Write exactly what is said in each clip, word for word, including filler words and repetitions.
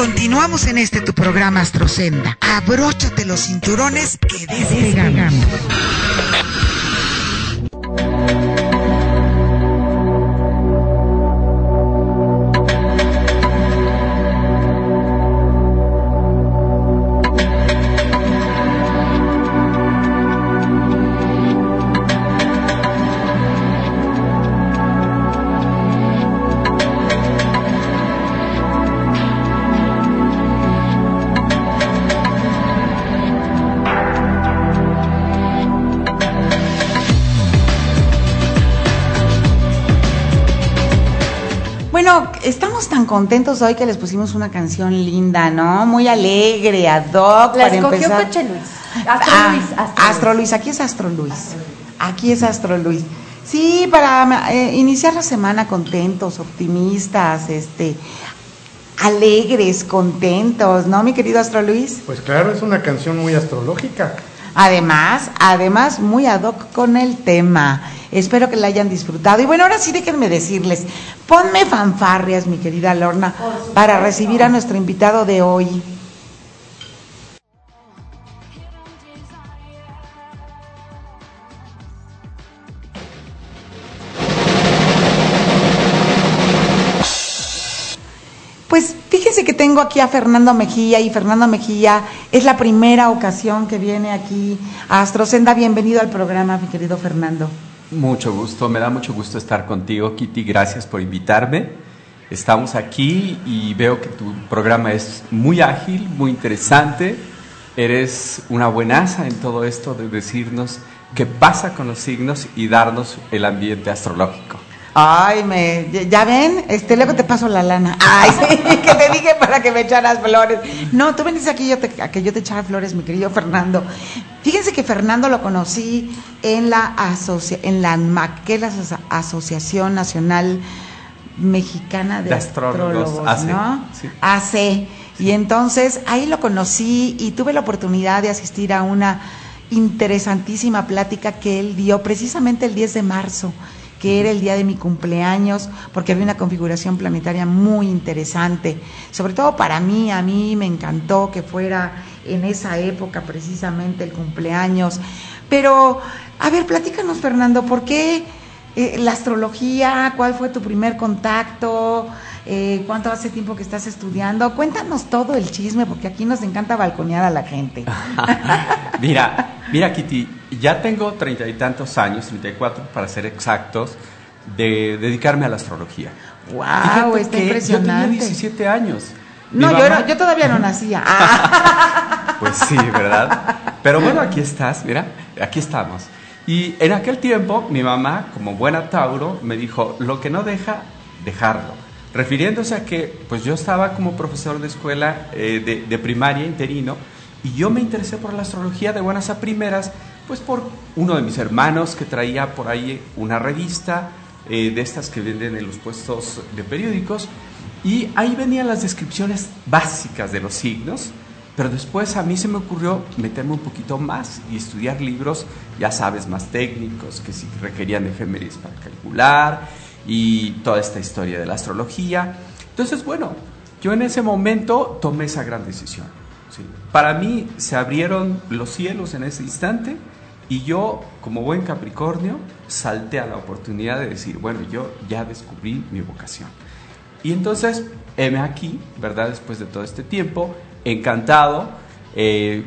Continuamos en este tu programa Astrosenda. Abróchate los cinturones que despegamos. Bueno, estamos tan contentos hoy que les pusimos una canción linda, ¿no? Muy alegre, ad hoc. La para escogió empezar. Coche Luis. Astro Ah, Luis. Astro, Astro Luis, aquí es Astro Luis. Aquí es Astro Luis. Sí, para eh, iniciar la semana contentos, optimistas, este, alegres, contentos, ¿no, mi querido Astro Luis? Pues claro, es una canción muy astrológica. Además, además muy ad hoc con el tema. Espero que la hayan disfrutado. Y bueno, ahora sí déjenme decirles, ponme fanfarrias, mi querida Lorna, para recibir a nuestro invitado de hoy. Pues fíjense que tengo aquí a Fernando Mejía, y Fernando Mejía es la primera ocasión que viene aquí a Astrosenda. Bienvenido al programa, mi querido Fernando. Mucho gusto, me da mucho gusto estar contigo, Kitty, gracias por invitarme. Estamos aquí y veo que tu programa es muy ágil, muy interesante. Eres una buenaza en todo esto de decirnos qué pasa con los signos y darnos el ambiente astrológico. Ay, me, ya ven, este, luego te paso la lana. Ay, sí, que te dije para que me echaras flores. No, tú venís aquí yo te, a que yo te echara flores, mi querido Fernando. Fíjense que Fernando lo conocí en la asocia, en la ANMAC, que es la Asociación Nacional Mexicana de, de Astrólogos, A C, ¿no? Sí. A C. Y entonces ahí lo conocí y tuve la oportunidad de asistir a una interesantísima plática que él dio precisamente el diez de marzo, que era el día de mi cumpleaños, porque había una configuración planetaria muy interesante, sobre todo para mí. A mí me encantó que fuera en esa época precisamente el cumpleaños. Pero, a ver, platícanos, Fernando, ¿por qué eh, la astrología? ¿Cuál fue tu primer contacto? Eh, ¿Cuánto hace tiempo que estás estudiando? Cuéntanos todo el chisme, porque aquí nos encanta balconear a la gente. Mira, mira, Kitty, ya tengo treinta y tantos años, treinta y cuatro para ser exactos, de dedicarme a la astrología. ¡Wow! Está impresionante. Yo tenía diecisiete años. No, Mi yo, mamá... no, yo todavía no nacía. Pues sí, ¿verdad? Pero bueno, aquí estás, mira, aquí estamos. Y en aquel tiempo, mi mamá, como buena Tauro, me dijo, lo que no deja, dejarlo. Refiriéndose a que pues yo estaba como profesor de escuela eh, de, de primaria interino, y yo me interesé por la astrología de buenas a primeras, pues por uno de mis hermanos que traía por ahí una revista eh, de estas que venden en los puestos de periódicos, y ahí venían las descripciones básicas de los signos. Pero después a mí se me ocurrió meterme un poquito más y estudiar libros, ya sabes, más técnicos, que sí requerían efemérides para calcular y toda esta historia de la astrología. Entonces, bueno, yo en ese momento tomé esa gran decisión, ¿sí? Para mí se abrieron los cielos en ese instante, y yo, como buen Capricornio, salté a la oportunidad de decir, bueno, yo ya descubrí mi vocación. Y entonces, heme aquí, ¿verdad? Después de todo este tiempo, encantado, eh,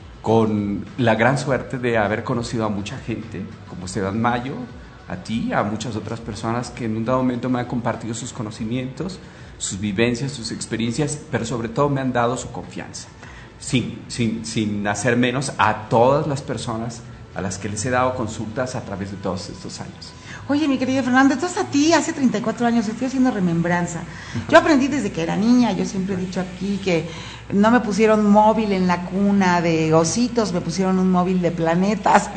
con la gran suerte de haber conocido a mucha gente, como Esteban Mayo, a ti, a muchas otras personas que en un dado momento me han compartido sus conocimientos, sus vivencias, sus experiencias, pero sobre todo me han dado su confianza, sin, sin, sin hacer menos a todas las personas a las que les he dado consultas a través de todos estos años. Oye, mi querido Fernando, entonces a ti hace treinta y cuatro años estoy haciendo remembranza. Yo aprendí desde que era niña. Yo siempre he dicho aquí que no me pusieron móvil en la cuna de ositos, me pusieron un móvil de planetas,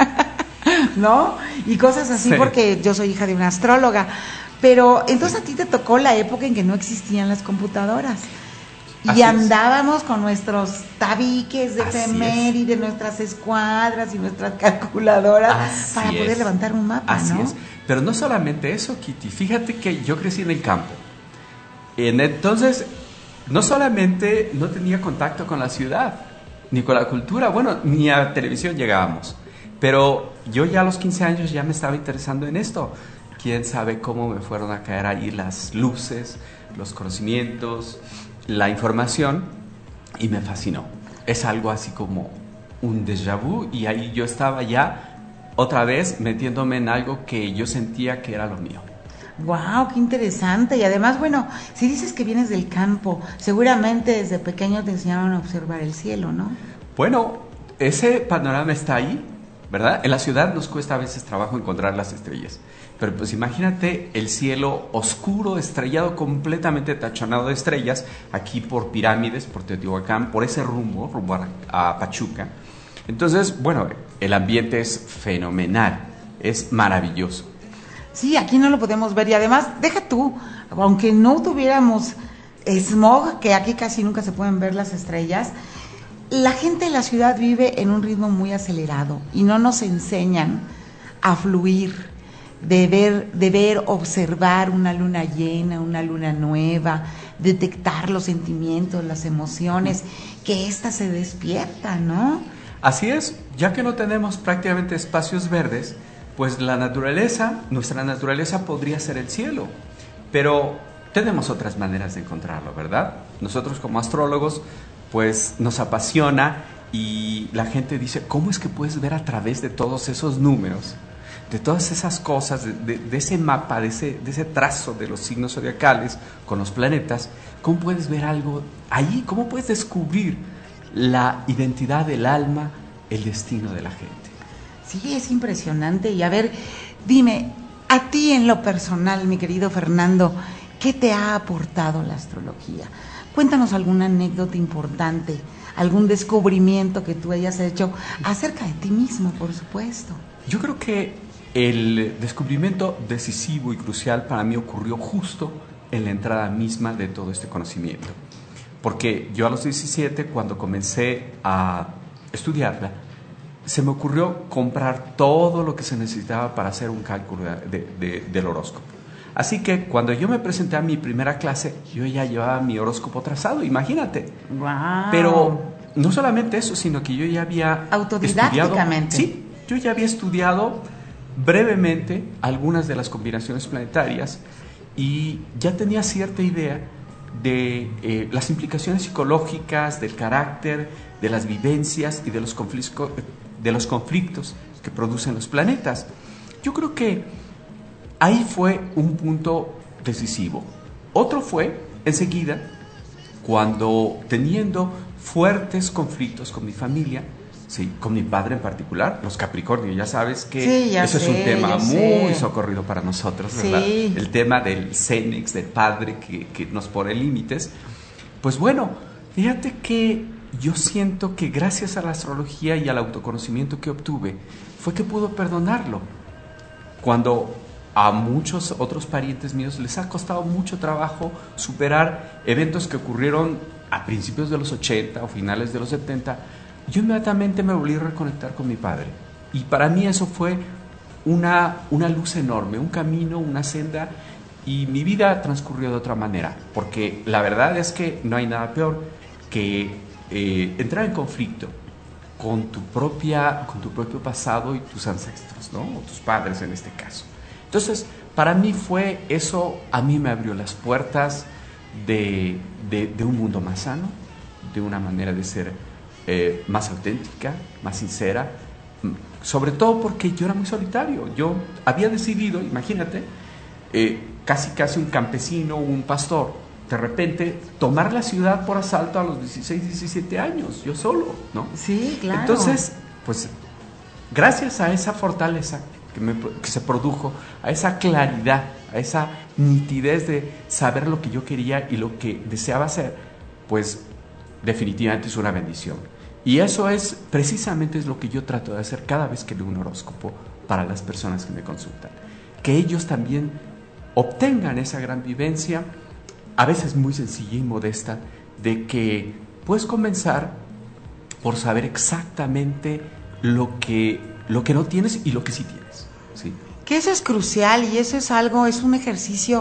¿no? Y cosas así, sí, porque yo soy hija de una astróloga. Pero entonces a ti te tocó la época en que no existían las computadoras. Y así andábamos es. con nuestros tabiques de efemérides, nuestras escuadras y nuestras calculadoras Así para poder es. levantar un mapa, Así ¿no? es. Pero no solamente eso, Kitty. Fíjate que yo crecí en el campo. Entonces, no solamente no tenía contacto con la ciudad, ni con la cultura, bueno, ni a televisión llegábamos, pero yo ya a los quince años ya me estaba interesando en esto. Quién sabe cómo me fueron a caer ahí las luces, los conocimientos, la información, y me fascinó. Es algo así como un déjà vu, y ahí yo estaba ya otra vez metiéndome en algo que yo sentía que era lo mío. Wow, qué interesante. Y además, bueno, si dices que vienes del campo, seguramente desde pequeño te enseñaron a observar el cielo, ¿no? Bueno, ese panorama está ahí, ¿verdad? En la ciudad nos cuesta a veces trabajo encontrar las estrellas, pero pues imagínate el cielo oscuro, estrellado, completamente tachonado de estrellas, aquí por Pirámides, por Teotihuacán, por ese rumbo, rumbo a, a Pachuca. Entonces, bueno, el ambiente es fenomenal, es maravilloso. Sí, aquí no lo podemos ver, y además, deja tú, aunque no tuviéramos smog, que aquí casi nunca se pueden ver las estrellas, la gente de la ciudad vive en un ritmo muy acelerado y no nos enseñan a fluir, de ver, de ver, observar una luna llena, una luna nueva, detectar los sentimientos, las emociones, que ésta se despierta, ¿no? Así es, ya que no tenemos prácticamente espacios verdes, pues la naturaleza, nuestra naturaleza podría ser el cielo, pero tenemos otras maneras de encontrarlo, ¿verdad? Nosotros como astrólogos, pues nos apasiona, y la gente dice, ¿cómo es que puedes ver a través de todos esos números, de todas esas cosas, de, de, de ese mapa, de ese, de ese trazo de los signos zodiacales con los planetas? ¿Cómo puedes ver algo ahí? ¿Cómo puedes descubrir la identidad del alma, el destino de la gente? Sí, es impresionante. Y a ver, dime, a ti en lo personal, mi querido Fernando, ¿qué te ha aportado la astrología? Cuéntanos alguna anécdota importante, algún descubrimiento que tú hayas hecho acerca de ti mismo, por supuesto. Yo creo que el descubrimiento decisivo y crucial para mí ocurrió justo en la entrada misma de todo este conocimiento. Porque yo a los diecisiete, cuando comencé a estudiarla, se me ocurrió comprar todo lo que se necesitaba para hacer un cálculo de, de, del horóscopo. Así que cuando yo me presenté a mi primera clase, yo ya llevaba mi horóscopo trazado, imagínate. Wow. Pero no solamente eso, sino que yo ya había autodidácticamente. Estudiado, sí, yo ya había estudiado brevemente algunas de las combinaciones planetarias y ya tenía cierta idea de eh, las implicaciones psicológicas, del carácter, de las vivencias y de los conflictos, de los conflictos que producen los planetas. Yo creo que ahí fue un punto decisivo. Otro fue, enseguida, cuando teniendo fuertes conflictos con mi familia, sí, con mi padre en particular, los Capricornios, ya sabes que sí, ya eso sé, es un tema muy sé. socorrido para nosotros, ¿verdad? Sí. El tema del Cenex, del padre que, que nos pone límites. Pues bueno, fíjate que yo siento que gracias a la astrología y al autoconocimiento que obtuve, fue que pudo perdonarlo. Cuando a muchos otros parientes míos les ha costado mucho trabajo superar eventos que ocurrieron a principios de los ochenta o finales de los setenta, yo inmediatamente me volví a reconectar con mi padre. Y para mí eso fue una, una luz enorme, un camino, una senda, y mi vida transcurrió de otra manera, porque la verdad es que no hay nada peor que eh, entrar en conflicto con tu, propia, con tu propio pasado y tus ancestros, ¿no? O tus padres en este caso. Entonces, para mí fue eso, a mí me abrió las puertas de, de, de un mundo más sano, de una manera de ser eh, más auténtica, más sincera, sobre todo porque yo era muy solitario. Yo había decidido, imagínate, eh, casi casi un campesino, un pastor, de repente tomar la ciudad por asalto a los dieciséis, diecisiete años, yo solo, ¿no? Sí, claro. Entonces, pues, gracias a esa fortaleza que, me, que se produjo, a esa claridad, a esa nitidez de saber lo que yo quería y lo que deseaba hacer, pues definitivamente es una bendición. Y eso es precisamente es lo que yo trato de hacer cada vez que leo un horóscopo para las personas que me consultan, que ellos también obtengan esa gran vivencia, a veces muy sencilla y modesta, de que puedes comenzar por saber exactamente lo que, lo que no tienes y lo que sí tienes, ¿sí? Que eso es crucial, y eso es algo, es un ejercicio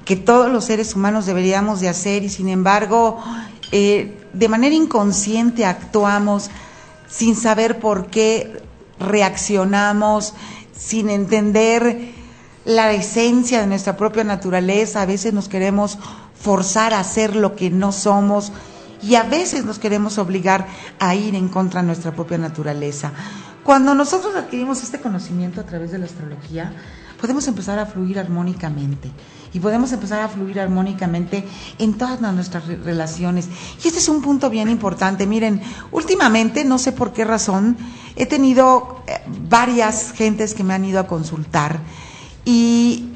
que todos los seres humanos deberíamos de hacer y sin embargo eh, de manera inconsciente actuamos sin saber por qué reaccionamos, sin entender la esencia de nuestra propia naturaleza. A veces nos queremos forzar a hacer lo que no somos y a veces nos queremos obligar a ir en contra de nuestra propia naturaleza. Cuando nosotros adquirimos este conocimiento a través de la astrología, podemos empezar a fluir armónicamente y podemos empezar a fluir armónicamente en todas nuestras re- relaciones. Y este es un punto bien importante. Miren, últimamente, no sé por qué razón, he tenido eh, varias gentes que me han ido a consultar y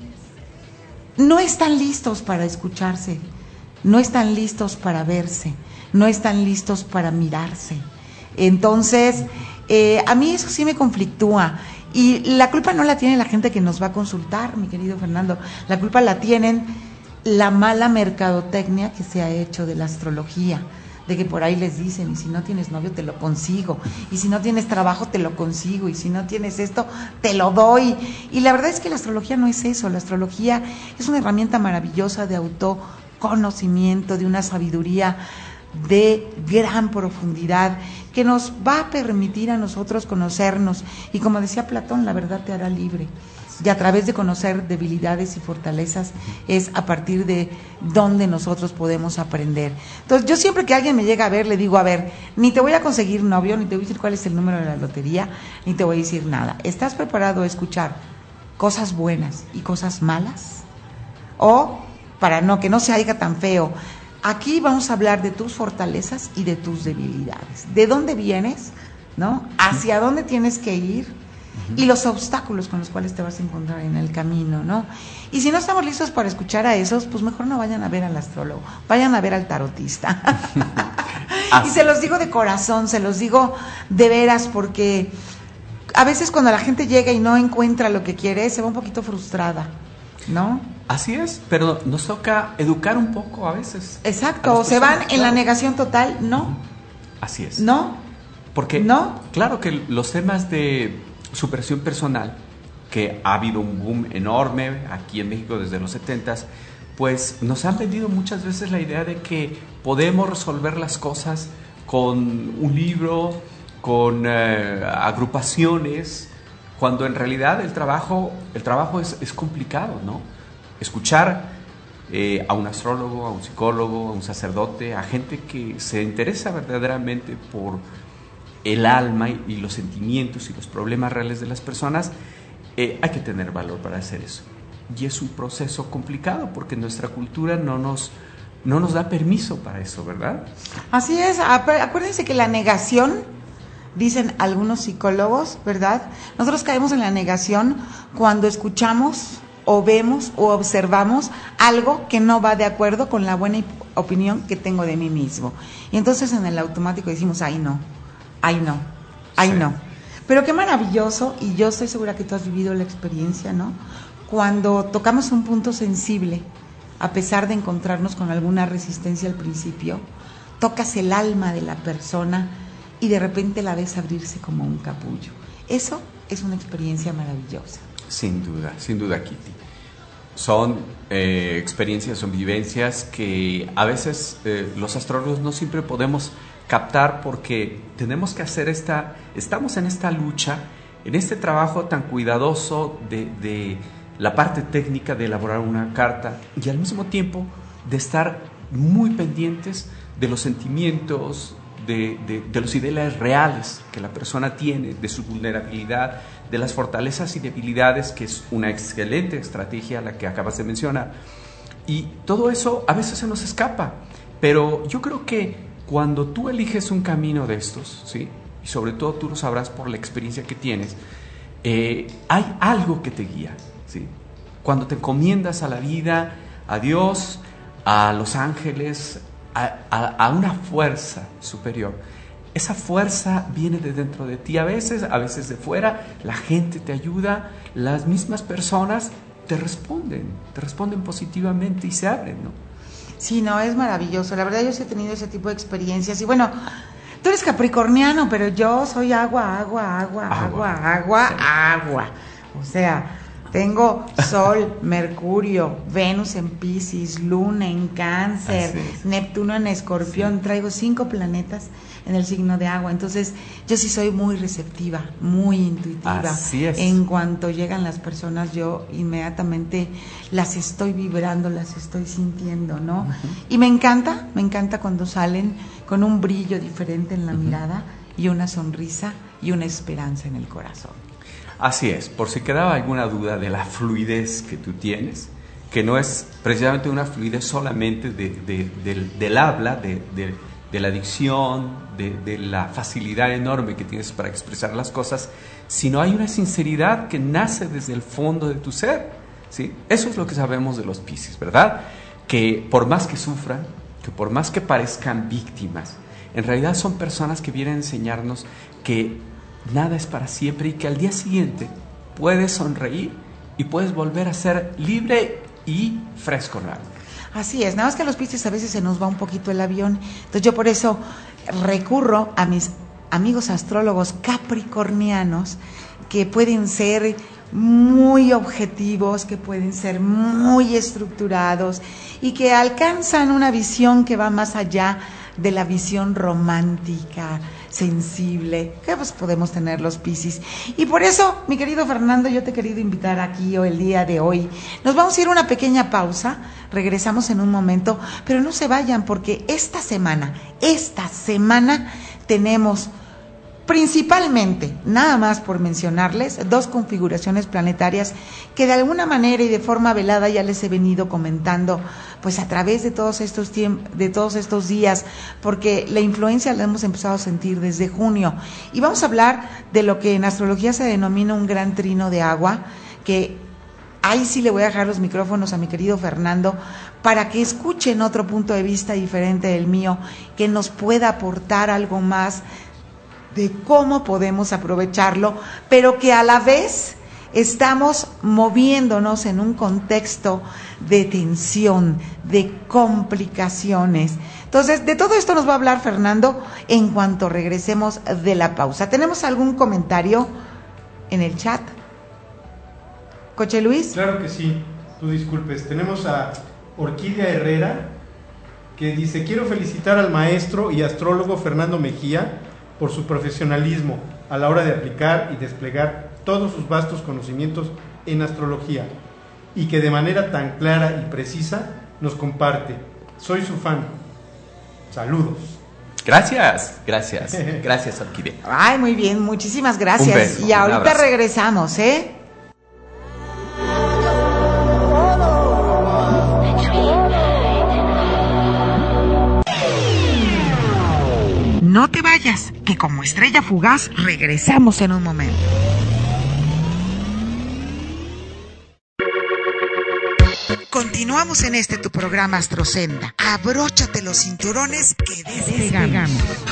no están listos para escucharse, no están listos para verse, no están listos para mirarse. Entonces, eh, a mí eso sí me conflictúa. Y la culpa no la tiene la gente que nos va a consultar, mi querido Fernando. La culpa la tienen la mala mercadotecnia que se ha hecho de la astrología, de que por ahí les dicen, y si no tienes novio te lo consigo, y si no tienes trabajo te lo consigo, y si no tienes esto te lo doy. Y la verdad es que la astrología no es eso. La astrología es una herramienta maravillosa de autoconocimiento, de una sabiduría de gran profundidad que nos va a permitir a nosotros conocernos y, como decía Platón, la verdad te hará libre, y a través de conocer debilidades y fortalezas es a partir de donde nosotros podemos aprender. Entonces yo siempre que alguien me llega a ver le digo, a ver, ni te voy a conseguir novio, ni te voy a decir cuál es el número de la lotería, ni te voy a decir nada. ¿Estás preparado a escuchar cosas buenas y cosas malas? O, para no que no se oiga tan feo, aquí vamos a hablar de tus fortalezas y de tus debilidades. ¿De dónde vienes? ¿No? ¿Hacia dónde tienes que ir? Y los obstáculos con los cuales te vas a encontrar en el camino, ¿no? Y si no estamos listos para escuchar a esos, pues mejor no vayan a ver al astrólogo, vayan a ver al tarotista. Y se los digo de corazón, se los digo de veras, porque a veces cuando la gente llega y no encuentra lo que quiere, se va un poquito frustrada, ¿no? Así es, pero nos toca educar un poco a veces. Exacto, o se van en la negación total, no. Así es. No. Porque, no. Claro que los temas de superación personal, que ha habido un boom enorme aquí en México desde los setentas, pues nos han vendido muchas veces la idea de que podemos resolver las cosas con un libro, con eh, agrupaciones, cuando en realidad el trabajo, el trabajo es, es complicado, ¿no? Escuchar eh, a un astrólogo, a un psicólogo, a un sacerdote, a gente que se interesa verdaderamente por el alma y, y los sentimientos y los problemas reales de las personas, eh, hay que tener valor para hacer eso. Y es un proceso complicado porque nuestra cultura no nos, no nos da permiso para eso, ¿verdad? Así es. Acuérdense que la negación, dicen algunos psicólogos, ¿verdad? Nosotros caemos en la negación cuando escuchamos o vemos o observamos algo que no va de acuerdo con la buena opinión que tengo de mí mismo. Y entonces en el automático decimos, ay no, ay no, ay sí. no. Pero qué maravilloso, y yo estoy segura que tú has vivido la experiencia, ¿no? Cuando tocamos un punto sensible, a pesar de encontrarnos con alguna resistencia al principio, tocas el alma de la persona y de repente la ves abrirse como un capullo. Eso es una experiencia maravillosa. Sin duda, sin duda, Kitty. Son eh, experiencias, son vivencias que a veces eh, los astrólogos no siempre podemos captar porque tenemos que hacer esta, estamos en esta lucha, en este trabajo tan cuidadoso de, de la parte técnica de elaborar una carta y al mismo tiempo de estar muy pendientes de los sentimientos, de, de, de los ideales reales que la persona tiene, de su vulnerabilidad, de las fortalezas y debilidades, que es una excelente estrategia la que acabas de mencionar. Y todo eso a veces se nos escapa, pero yo creo que cuando tú eliges un camino de estos, ¿sí? Y sobre todo tú lo sabrás por la experiencia que tienes, eh, hay algo que te guía, ¿sí? Cuando te encomiendas a la vida, a Dios, a los ángeles, a, a, a una fuerza superior, esa fuerza viene de dentro de ti, a veces, a veces de fuera, la gente te ayuda, las mismas personas te responden, te responden positivamente y se abren, ¿no? Sí, no, es maravilloso. La verdad yo sí he tenido ese tipo de experiencias. Y bueno, tú eres capricorniano, pero yo soy agua, agua, agua, agua, agua, agua. agua. O sea, Tengo Sol, Mercurio, Venus en Piscis, Luna en Cáncer, Neptuno en Escorpión. Sí. Traigo cinco planetas en el signo de agua. Entonces, yo sí soy muy receptiva, muy intuitiva. Así es. En cuanto llegan las personas, yo inmediatamente las estoy vibrando, las estoy sintiendo, ¿no? Uh-huh. Y me encanta, me encanta cuando salen con un brillo diferente en la uh-huh. mirada y una sonrisa y una esperanza en el corazón. Así es, por si quedaba alguna duda de la fluidez que tú tienes, que no es precisamente una fluidez solamente de, de, del, del habla, de, de, de la dicción, de, de la facilidad enorme que tienes para expresar las cosas, sino hay una sinceridad que nace desde el fondo de tu ser, ¿sí? Eso es lo que sabemos de los Piscis, ¿verdad? Que por más que sufran, que por más que parezcan víctimas, en realidad son personas que vienen a enseñarnos que nada es para siempre y que al día siguiente puedes sonreír y puedes volver a ser libre y fresco realmente. Así es, nada más que a los Piscis a veces se nos va un poquito el avión, entonces yo por eso recurro a mis amigos astrólogos capricornianos que pueden ser muy objetivos, que pueden ser muy estructurados y que alcanzan una visión que va más allá de la visión romántica, sensible, que pues podemos tener los Piscis. Y por eso, mi querido Fernando, yo te he querido invitar aquí hoy, el día de hoy. Nos vamos a ir a una pequeña pausa, regresamos en un momento, pero no se vayan porque esta semana, esta semana tenemos principalmente, nada más por mencionarles, dos configuraciones planetarias que de alguna manera y de forma velada ya les he venido comentando, pues a través de todos estos tiemp- de todos estos días, porque la influencia la hemos empezado a sentir desde junio. Y vamos a hablar de lo que en astrología se denomina un gran trino de agua, que ahí sí le voy a dejar los micrófonos a mi querido Fernando para que escuchen otro punto de vista diferente del mío, que nos pueda aportar algo más de cómo podemos aprovecharlo, pero que a la vez estamos moviéndonos en un contexto de tensión, de complicaciones. Entonces, de todo esto nos va a hablar Fernando en cuanto regresemos de la pausa. ¿Tenemos algún comentario en el chat? ¿Coche Luis? Claro que sí, tú disculpes. Tenemos a Orquídea Herrera, que dice: quiero felicitar al maestro y astrólogo Fernando Mejía por su profesionalismo a la hora de aplicar y desplegar todos sus vastos conocimientos en astrología, y que de manera tan clara y precisa nos comparte. Soy su fan. Saludos. Gracias, gracias, gracias, Orquídea. Ay, muy bien, muchísimas gracias. Un beso, y ahorita un abrazo. regresamos, ¿eh? No te vayas, que como estrella fugaz regresamos en un momento. Continuamos en este tu programa Astrosenda. Abróchate los cinturones que despegamos.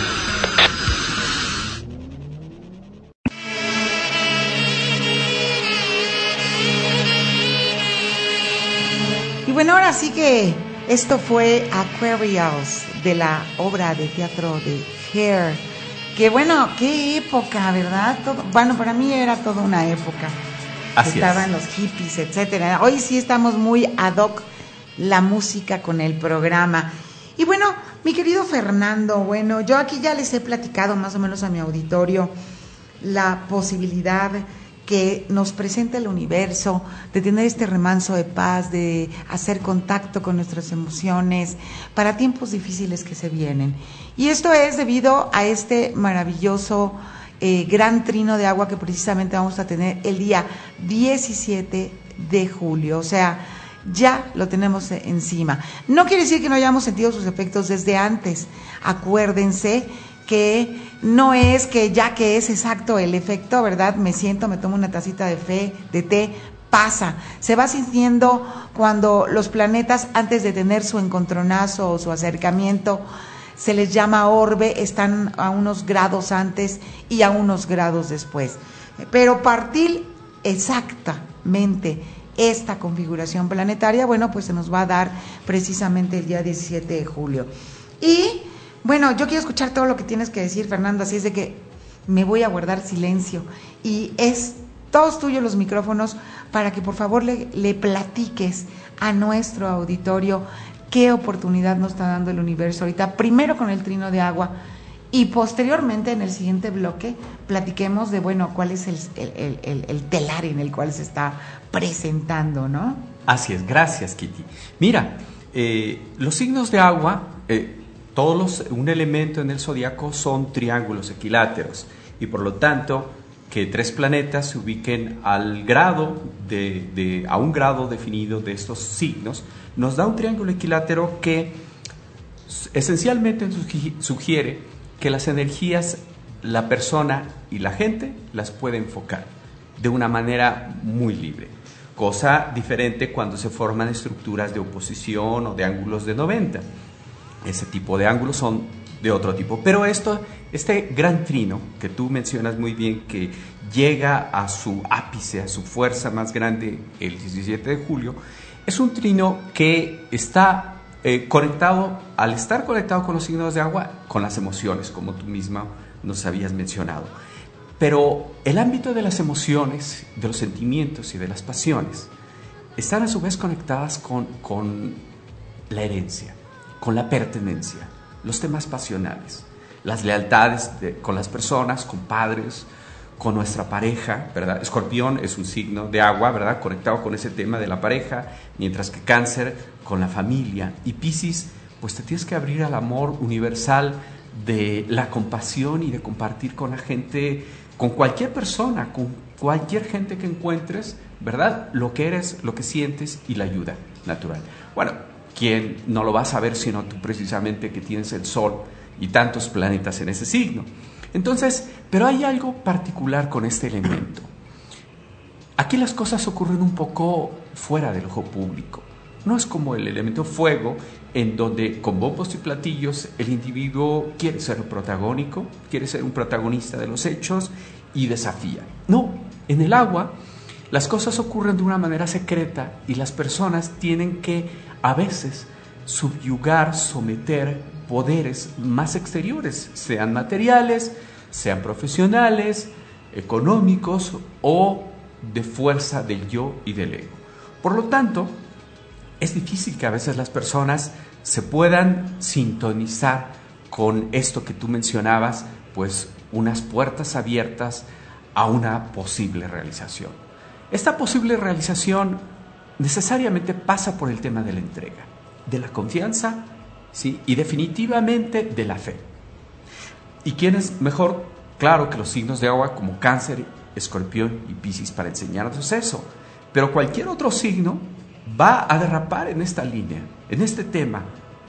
Y bueno, ahora sí que esto fue Aquarius, de la obra de teatro de Hair, que bueno, qué época, ¿verdad? Todo, bueno, para mí era toda una época. Así Estaban es. los hippies, etcétera. Hoy sí estamos muy ad hoc la música con el programa. Y bueno, mi querido Fernando, bueno, yo aquí ya les he platicado más o menos a mi auditorio la posibilidad que nos presenta el universo, de tener este remanso de paz, de hacer contacto con nuestras emociones para tiempos difíciles que se vienen. Y esto es debido a este maravilloso eh, gran trino de agua que precisamente vamos a tener el día diecisiete de julio, o sea, ya lo tenemos encima. No quiere decir que no hayamos sentido sus efectos desde antes. Acuérdense que no es que ya que es exacto el efecto, ¿verdad? Me siento, me tomo una tacita de fe, de té, pasa. Se va sintiendo cuando los planetas, antes de tener su encontronazo o su acercamiento, se les llama orbe, están a unos grados antes y a unos grados después. Pero partir exactamente esta configuración planetaria, bueno, pues se nos va a dar precisamente el día diecisiete de julio. Y bueno, yo quiero escuchar todo lo que tienes que decir, Fernando, así es de que me voy a guardar silencio. Y es todos tuyos los micrófonos para que por favor le, le platiques a nuestro auditorio qué oportunidad nos está dando el universo ahorita, primero con el trino de agua y posteriormente en el siguiente bloque platiquemos de, bueno, cuál es el, el, el, el telar en el cual se está presentando, ¿no? Así es, gracias Kitty. Mira, eh, los signos de agua, eh, todos los, un elemento en el zodiaco son triángulos equiláteros y por lo tanto que tres planetas se ubiquen al grado de, de, a un grado definido de estos signos nos da un triángulo equilátero que esencialmente sugiere que las energías, la persona y la gente las puede enfocar de una manera muy libre, cosa diferente cuando se forman estructuras de oposición o de ángulos de noventa. Ese tipo de ángulos son de otro tipo, pero esto, este gran trino que tú mencionas muy bien, que llega a su ápice, a su fuerza más grande el diecisiete de julio, es un trino que está Eh, conectado, al estar conectado con los signos de agua, con las emociones, como tú misma nos habías mencionado. Pero el ámbito de las emociones, de los sentimientos y de las pasiones, están a su vez conectadas con, con la herencia, con la pertenencia, los temas pasionales, las lealtades de, con las personas, con padres, con nuestra pareja, ¿verdad? Escorpión es un signo de agua, ¿verdad? Conectado con ese tema de la pareja, mientras que Cáncer con la familia y Piscis, pues te tienes que abrir al amor universal de la compasión y de compartir con la gente, con cualquier persona, con cualquier gente que encuentres, ¿verdad? Lo que eres, lo que sientes y la ayuda natural. Bueno, ¿quién no lo va a saber sino tú precisamente que tienes el Sol y tantos planetas en ese signo? Entonces, pero hay algo particular con este elemento. Aquí las cosas ocurren un poco fuera del ojo público. No es como el elemento fuego, en donde con bombos y platillos el individuo quiere ser protagónico, quiere ser un protagonista de los hechos y desafía. No, en el agua las cosas ocurren de una manera secreta y las personas tienen que a veces subyugar, someter poderes más exteriores, sean materiales, sean profesionales, económicos o de fuerza del yo y del ego. Por lo tanto, es difícil que a veces las personas se puedan sintonizar con esto que tú mencionabas, pues unas puertas abiertas a una posible realización. Esta posible realización necesariamente pasa por el tema de la entrega, de la confianza, ¿sí? Y definitivamente de la fe. ¿Y quién es mejor? Claro que los signos de agua como Cáncer, Escorpión y Piscis para enseñarnos eso, pero cualquier otro signo va a derrapar en esta línea, en este tema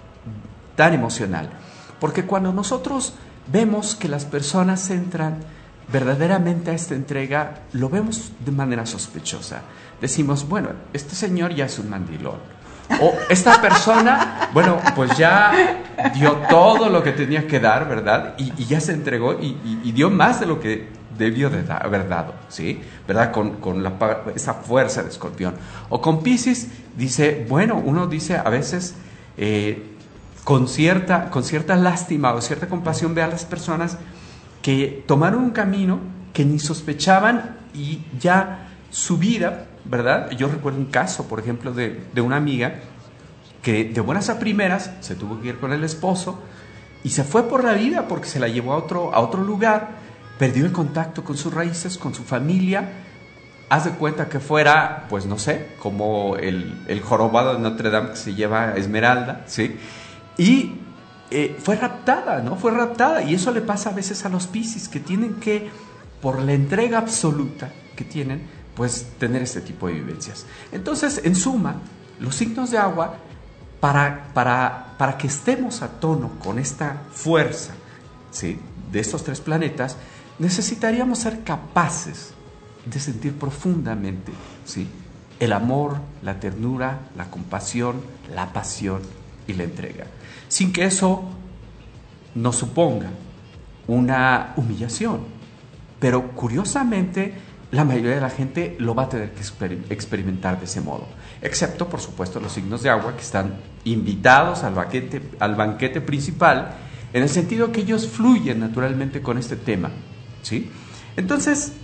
tan emocional, porque cuando nosotros vemos que las personas entran verdaderamente a esta entrega, lo vemos de manera sospechosa. Decimos, bueno, este señor ya es un mandilón, o esta persona, bueno, pues ya dio todo lo que tenía que dar, ¿verdad? Y, y ya se entregó y, y, y dio más de lo que debió de dar, haber dado, ¿sí? ¿Verdad? Con, con la, esa fuerza de Escorpión. O con Piscis, dice, bueno, uno dice a veces eh, con, cierta, con cierta lástima o cierta compasión ve a las personas que tomaron un camino que ni sospechaban y ya su vida, ¿verdad? Yo recuerdo un caso, por ejemplo, de, de una amiga que de buenas a primeras se tuvo que ir con el esposo y se fue por la vida porque se la llevó a otro, a otro lugar. Perdió el contacto con sus raíces, con su familia. Haz de cuenta que fuera, pues no sé, como el, el jorobado de Notre Dame que se lleva a Esmeralda, ¿sí? Y eh, fue raptada, ¿no? Fue raptada. Y eso le pasa a veces a los Piscis, que tienen que, por la entrega absoluta que tienen, pues tener este tipo de vivencias. Entonces, en suma, los signos de agua, para, para, para que estemos a tono con esta fuerza, ¿sí?, de estos tres planetas, necesitaríamos ser capaces de sentir profundamente, ¿sí?, el amor, la ternura, la compasión, la pasión y la entrega, sin que eso nos suponga una humillación. Pero curiosamente, la mayoría de la gente lo va a tener que exper- experimentar de ese modo, excepto, por supuesto, los signos de agua que están invitados al banquete, al banquete principal, en el sentido que ellos fluyen naturalmente con este tema, ¿sí? Entonces,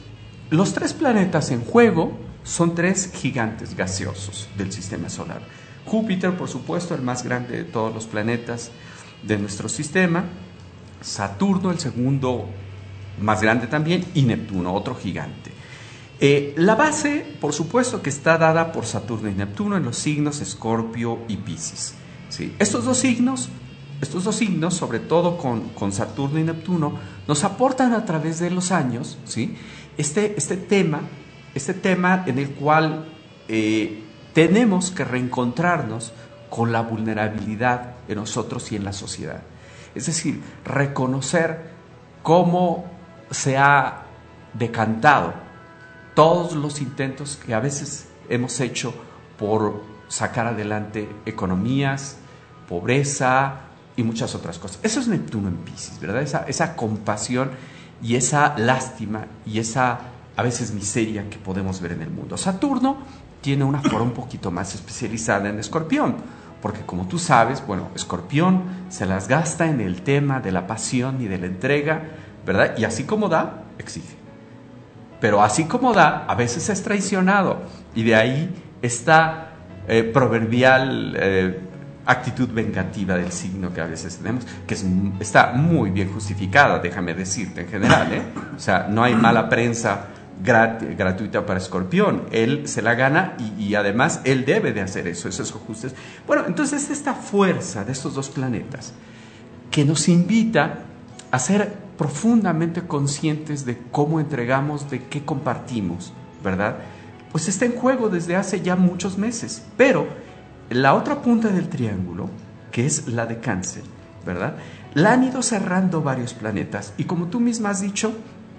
los tres planetas en juego son tres gigantes gaseosos del sistema solar. Júpiter, por supuesto, el más grande de todos los planetas de nuestro sistema, Saturno, el segundo más grande también, y Neptuno, otro gigante. Eh, la base, por supuesto, que está dada por Saturno y Neptuno en los signos Escorpio y Piscis, ¿sí? Estos dos signos, estos dos signos, sobre todo con, con Saturno y Neptuno, nos aportan a través de los años, ¿sí? este, este, tema, este tema en el cual eh, tenemos que reencontrarnos con la vulnerabilidad en nosotros y en la sociedad. Es decir, reconocer cómo se ha decantado todos los intentos que a veces hemos hecho por sacar adelante economías, pobreza y muchas otras cosas. Eso es Neptuno en Piscis, ¿verdad? Esa, esa compasión y esa lástima y esa a veces miseria que podemos ver en el mundo. Saturno tiene una forma un poquito más especializada en Escorpión, porque como tú sabes, bueno, Escorpión se las gasta en el tema de la pasión y de la entrega, ¿verdad? Y así como da, exige. Pero así como da, a veces es traicionado. Y de ahí esta eh, proverbial eh, actitud vengativa del signo que a veces tenemos, que es, está muy bien justificada, déjame decirte en general, ¿eh? O sea, no hay mala prensa grat, gratuita para Escorpión. Él se la gana y, y además él debe de hacer eso, eso es justo. Bueno, entonces esta fuerza de estos dos planetas que nos invita a ser profundamente conscientes de cómo entregamos, de qué compartimos, ¿verdad? Pues está en juego desde hace ya muchos meses. Pero la otra punta del triángulo, que es la de Cáncer, ¿verdad? La han ido cerrando varios planetas y como tú misma has dicho,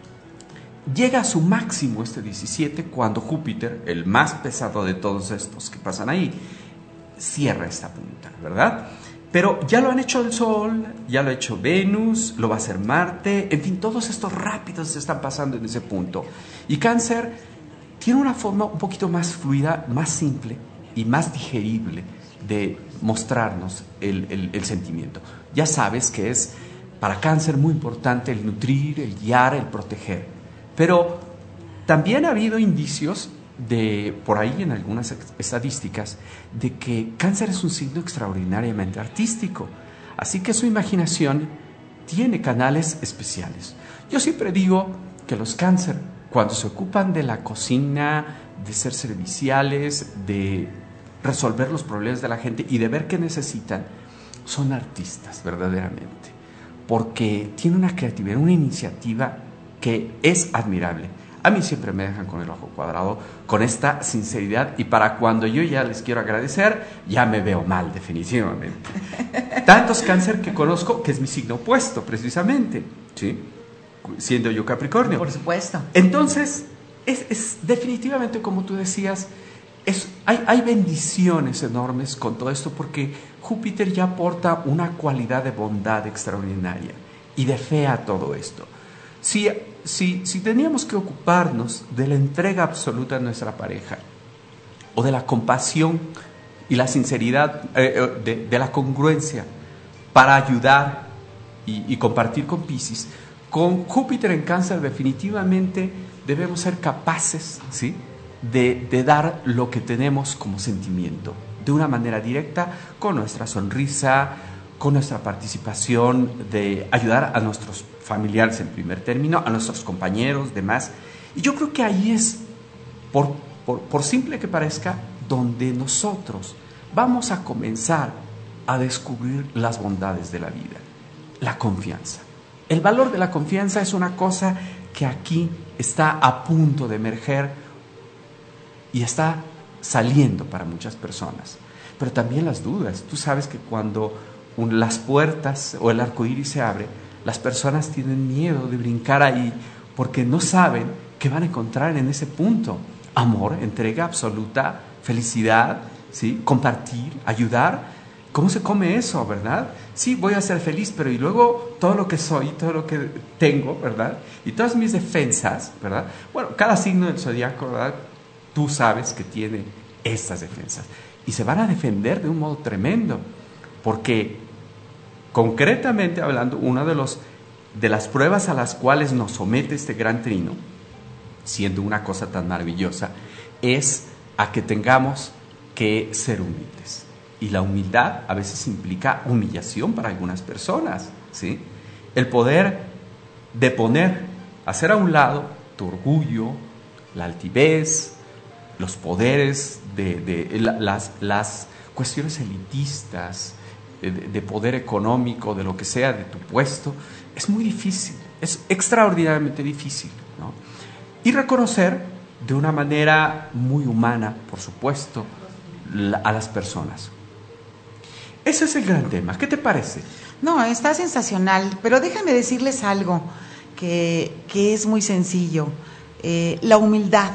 llega a su máximo este diecisiete cuando Júpiter, el más pesado de todos estos que pasan ahí, cierra esta punta, ¿verdad? Pero ya lo han hecho el Sol, ya lo ha hecho Venus, lo va a hacer Marte, en fin, todos estos rápidos se están pasando en ese punto. Y Cáncer tiene una forma un poquito más fluida, más simple y más digerible de mostrarnos el, el, el sentimiento. Ya sabes que es para Cáncer muy importante el nutrir, el guiar, el proteger. Pero también ha habido indicios de por ahí en algunas estadísticas de que Cáncer es un signo extraordinariamente artístico, así que su imaginación tiene canales especiales. Yo siempre digo que los Cáncer, cuando se ocupan de la cocina, de ser serviciales, de resolver los problemas de la gente y de ver qué necesitan, son artistas verdaderamente, porque tienen una creatividad, una iniciativa que es admirable. A mí siempre me dejan con el ojo cuadrado, con esta sinceridad, y para cuando yo ya les quiero agradecer, ya me veo mal, definitivamente. Tantos Cáncer que conozco, que es mi signo opuesto, precisamente, ¿sí? Siendo yo Capricornio. Por supuesto. Entonces, es, es definitivamente, como tú decías, es, hay, hay bendiciones enormes con todo esto, porque Júpiter ya aporta una cualidad de bondad extraordinaria y de fe a todo esto. Si, si, si teníamos que ocuparnos de la entrega absoluta a nuestra pareja, o de la compasión y la sinceridad, eh, de, de la congruencia para ayudar y, y compartir con Piscis, con Júpiter en Cáncer definitivamente debemos ser capaces, ¿sí?, de, de dar lo que tenemos como sentimiento, de una manera directa, con nuestra sonrisa, con nuestra participación, de ayudar a nuestros familiares en primer término, a nuestros compañeros, demás. Y yo creo que ahí es, por, por, por simple que parezca, donde nosotros vamos a comenzar a descubrir las bondades de la vida. La confianza. El valor de la confianza es una cosa que aquí está a punto de emerger y está saliendo para muchas personas. Pero también las dudas. Tú sabes que cuando un, las puertas o el arco iris se abre, las personas tienen miedo de brincar ahí porque no saben qué van a encontrar en ese punto. Amor, entrega absoluta, felicidad, ¿sí?, compartir, ayudar. ¿Cómo se come eso, verdad? Sí, voy a ser feliz, pero y luego todo lo que soy, todo lo que tengo, ¿verdad? Y todas mis defensas, ¿verdad? Bueno, cada signo del zodiaco, ¿verdad?, tú sabes que tiene estas defensas. Y se van a defender de un modo tremendo, porque concretamente hablando, una de, los, de las pruebas a las cuales nos somete este gran trino siendo una cosa tan maravillosa, es a que tengamos que ser humildes. Y la humildad a veces implica humillación para algunas personas, ¿sí? El poder deponer, hacer a un lado tu orgullo, la altivez, los poderes de, de la, las, las cuestiones elitistas, de, de poder económico, de lo que sea, de tu puesto, es muy difícil, es extraordinariamente difícil, ¿no? Y reconocer de una manera muy humana, por supuesto, la, a las personas. Ese es el gran tema. ¿Qué te parece? No, está sensacional, pero déjame decirles algo que, que es muy sencillo. Eh, la humildad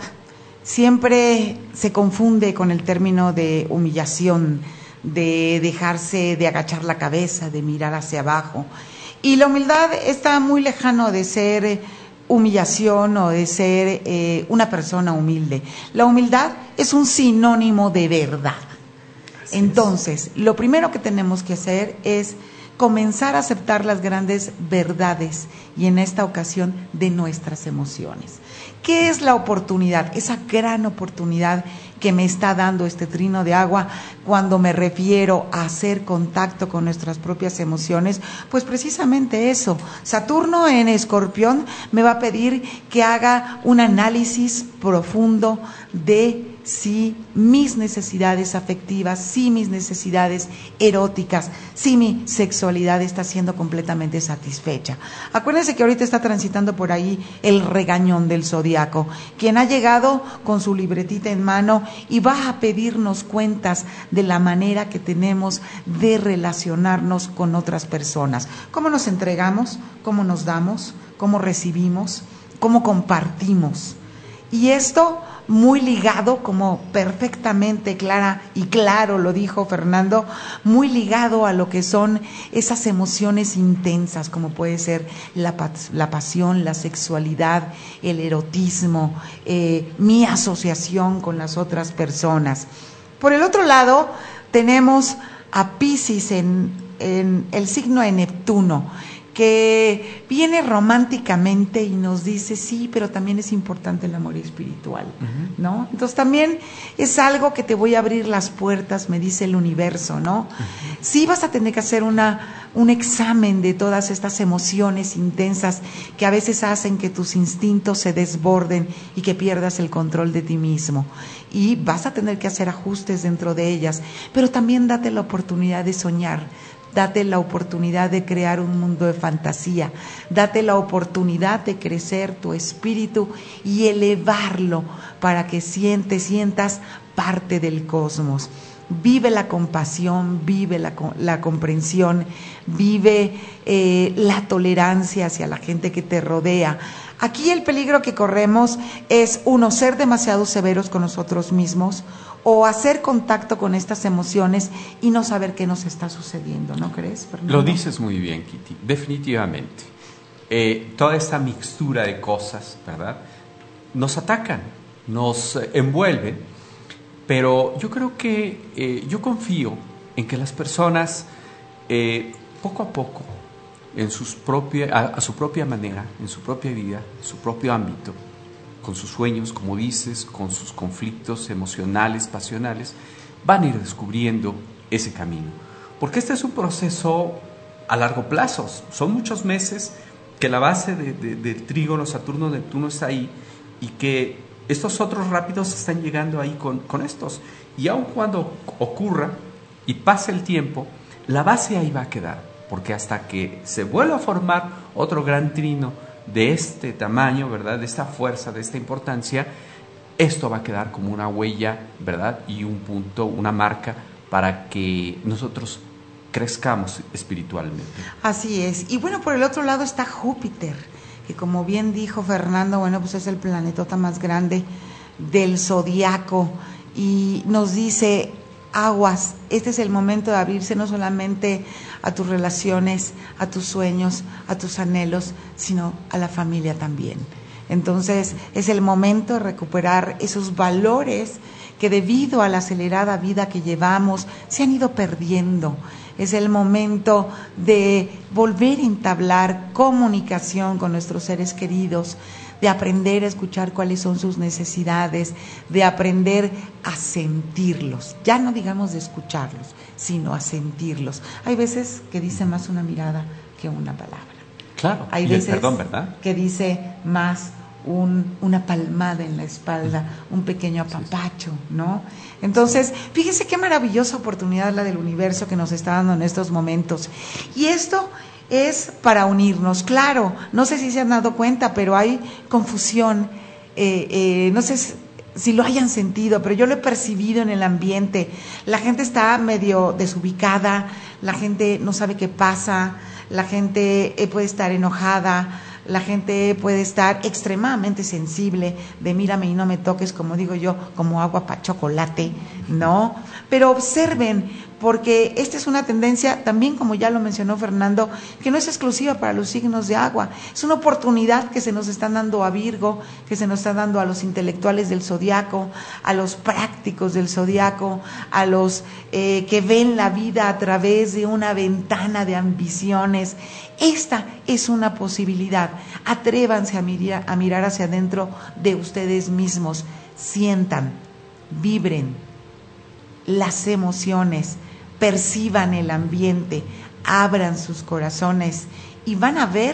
siempre se confunde con el término de humillación, de dejarse, de agachar la cabeza, de mirar hacia abajo. Y la humildad está muy lejano de ser humillación o de ser eh, una persona humilde. La humildad es un sinónimo de verdad. Así Entonces, es. Lo primero que tenemos que hacer es comenzar a aceptar las grandes verdades y en esta ocasión de nuestras emociones. ¿Qué es la oportunidad? Esa gran oportunidad que me está dando este trino de agua cuando me refiero a hacer contacto con nuestras propias emociones, pues precisamente eso. Saturno en Escorpión me va a pedir que haga un análisis profundo de si mis necesidades afectivas, si mis necesidades eróticas, si mi sexualidad está siendo completamente satisfecha. Acuérdense que ahorita está transitando por ahí el regañón del zodiaco, quien ha llegado con su libretita en mano y va a pedirnos cuentas de la manera que tenemos de relacionarnos con otras personas. ¿Cómo nos entregamos? ¿Cómo nos damos? ¿Cómo recibimos? ¿Cómo compartimos? Y esto muy ligado, como perfectamente clara y claro lo dijo Fernando, muy ligado a lo que son esas emociones intensas, como puede ser la, la pasión, la sexualidad, el erotismo, eh, mi asociación con las otras personas. Por el otro lado, tenemos a Piscis en, en el signo de Neptuno, que viene románticamente y nos dice, sí, pero también es importante el amor espiritual, uh-huh. ¿no? Entonces también es algo que te voy a abrir las puertas, me dice el universo, ¿no? Uh-huh. Sí vas a tener que hacer una, un examen de todas estas emociones intensas que a veces hacen que tus instintos se desborden y que pierdas el control de ti mismo. Y vas a tener que hacer ajustes dentro de ellas, pero también date la oportunidad de soñar. Date la oportunidad de crear un mundo de fantasía, date la oportunidad de crecer tu espíritu y elevarlo para que sientes, sientas parte del cosmos. Vive la compasión, vive la, la comprensión, vive eh, la tolerancia hacia la gente que te rodea. Aquí el peligro que corremos es, uno, ser demasiado severos con nosotros mismos, o hacer contacto con estas emociones y no saber qué nos está sucediendo, ¿no crees, Fernando? Lo dices muy bien, Kitty, definitivamente. Eh, toda esta mixtura de cosas, ¿verdad?, nos atacan, nos envuelven, pero yo creo que, eh, yo confío en que las personas, eh, poco a poco, en sus propia, a, a su propia manera, en su propia vida, en su propio ámbito, con sus sueños, como dices, con sus conflictos emocionales, pasionales, van a ir descubriendo ese camino. Porque este es un proceso a largo plazo, son muchos meses que la base de, de, del trígono Saturno-Neptuno está ahí y que estos otros rápidos están llegando ahí con, con estos. Y aun cuando ocurra y pase el tiempo, la base ahí va a quedar, porque hasta que se vuelva a formar otro gran trino de este tamaño, ¿verdad?, de esta fuerza, de esta importancia, esto va a quedar como una huella, ¿verdad?, y un punto, una marca para que nosotros crezcamos espiritualmente. Así es. Y bueno, por el otro lado está Júpiter, que como bien dijo Fernando, bueno, pues es el planetota más grande del zodiaco y nos dice, aguas, este es el momento de abrirse no solamente a tus relaciones, a tus sueños, a tus anhelos, sino a la familia también. Entonces es el momento de recuperar esos valores que debido a la acelerada vida que llevamos se han ido perdiendo. Es el momento de volver a entablar comunicación con nuestros seres queridos, de aprender a escuchar cuáles son sus necesidades, de aprender a sentirlos, ya no digamos de escucharlos, sino a sentirlos. Hay veces que dice más una mirada que una palabra. Claro, Hay y veces el perdón, ¿verdad? Que dice más un, una palmada en la espalda, un pequeño apapacho, ¿no? Entonces, fíjese qué maravillosa oportunidad la del universo que nos está dando en estos momentos. Y esto es para unirnos. Claro, no sé si se han dado cuenta, pero hay confusión, eh, eh, no sé si, si lo hayan sentido, pero yo lo he percibido en el ambiente. La gente está medio desubicada, la gente no sabe qué pasa, la gente eh, puede estar enojada, la gente puede estar extremadamente sensible, de mírame y no me toques, como digo yo, como agua para chocolate, ¿no? Pero observen, porque esta es una tendencia también, como ya lo mencionó Fernando, que no es exclusiva para los signos de agua, es una oportunidad que se nos están dando a Virgo, que se nos está dando a los intelectuales del zodiaco, a los prácticos del zodiaco, a los eh, que ven la vida a través de una ventana de ambiciones. Esta es una posibilidad. Atrévanse a mirar, a mirar hacia adentro de ustedes mismos, sientan, vibren las emociones, perciban el ambiente, abran sus corazones y van a ver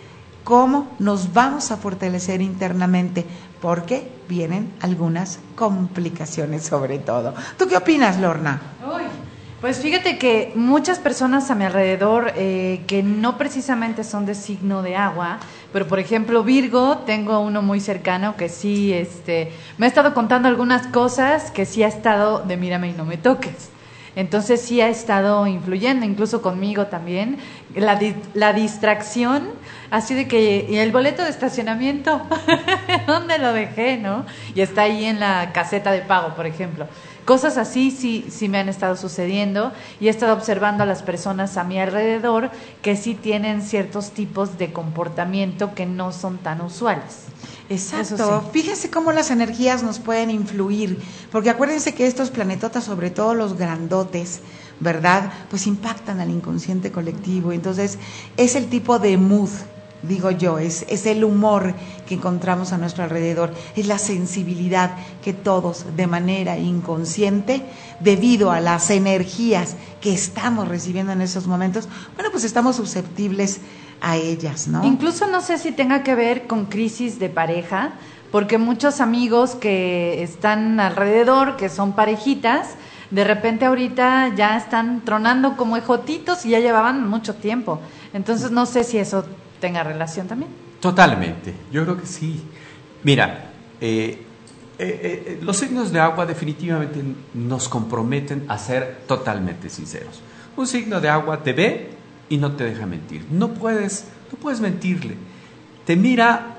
cómo nos vamos a fortalecer internamente, porque vienen algunas complicaciones sobre todo. ¿Tú qué opinas, Lorna? Uy, pues fíjate que muchas personas a mi alrededor eh, que no precisamente son de signo de agua, pero por ejemplo Virgo, tengo uno muy cercano que sí este, me ha estado contando algunas cosas que sí ha estado de mírame y no me toques. Entonces sí ha estado influyendo, incluso conmigo también, la, di- la distracción, así de que, y el boleto de estacionamiento, ¿dónde lo dejé, no? Y está ahí en la caseta de pago, por ejemplo. Cosas así sí, sí me han estado sucediendo, y he estado observando a las personas a mi alrededor que sí tienen ciertos tipos de comportamiento que no son tan usuales. Exacto, Eso sí. Fíjense cómo las energías nos pueden influir, porque acuérdense que estos planetotas, sobre todo los grandotes, ¿verdad? Pues impactan al inconsciente colectivo, entonces es el tipo de mood, digo yo, es, es el humor que encontramos a nuestro alrededor, es la sensibilidad que todos de manera inconsciente, debido a las energías que estamos recibiendo en esos momentos, bueno, pues estamos susceptibles a ellas, ¿no? Incluso no sé si tenga que ver con crisis de pareja, porque muchos amigos que están alrededor, que son parejitas, de repente ahorita ya están tronando como ejotitos y ya llevaban mucho tiempo. Entonces no sé si eso tenga relación también. Totalmente, yo creo que sí. Mira, eh, eh, eh, los signos de agua definitivamente nos comprometen a ser totalmente sinceros. Un signo de agua te ve y no te deja mentir. No puedes, no puedes mentirle. Te mira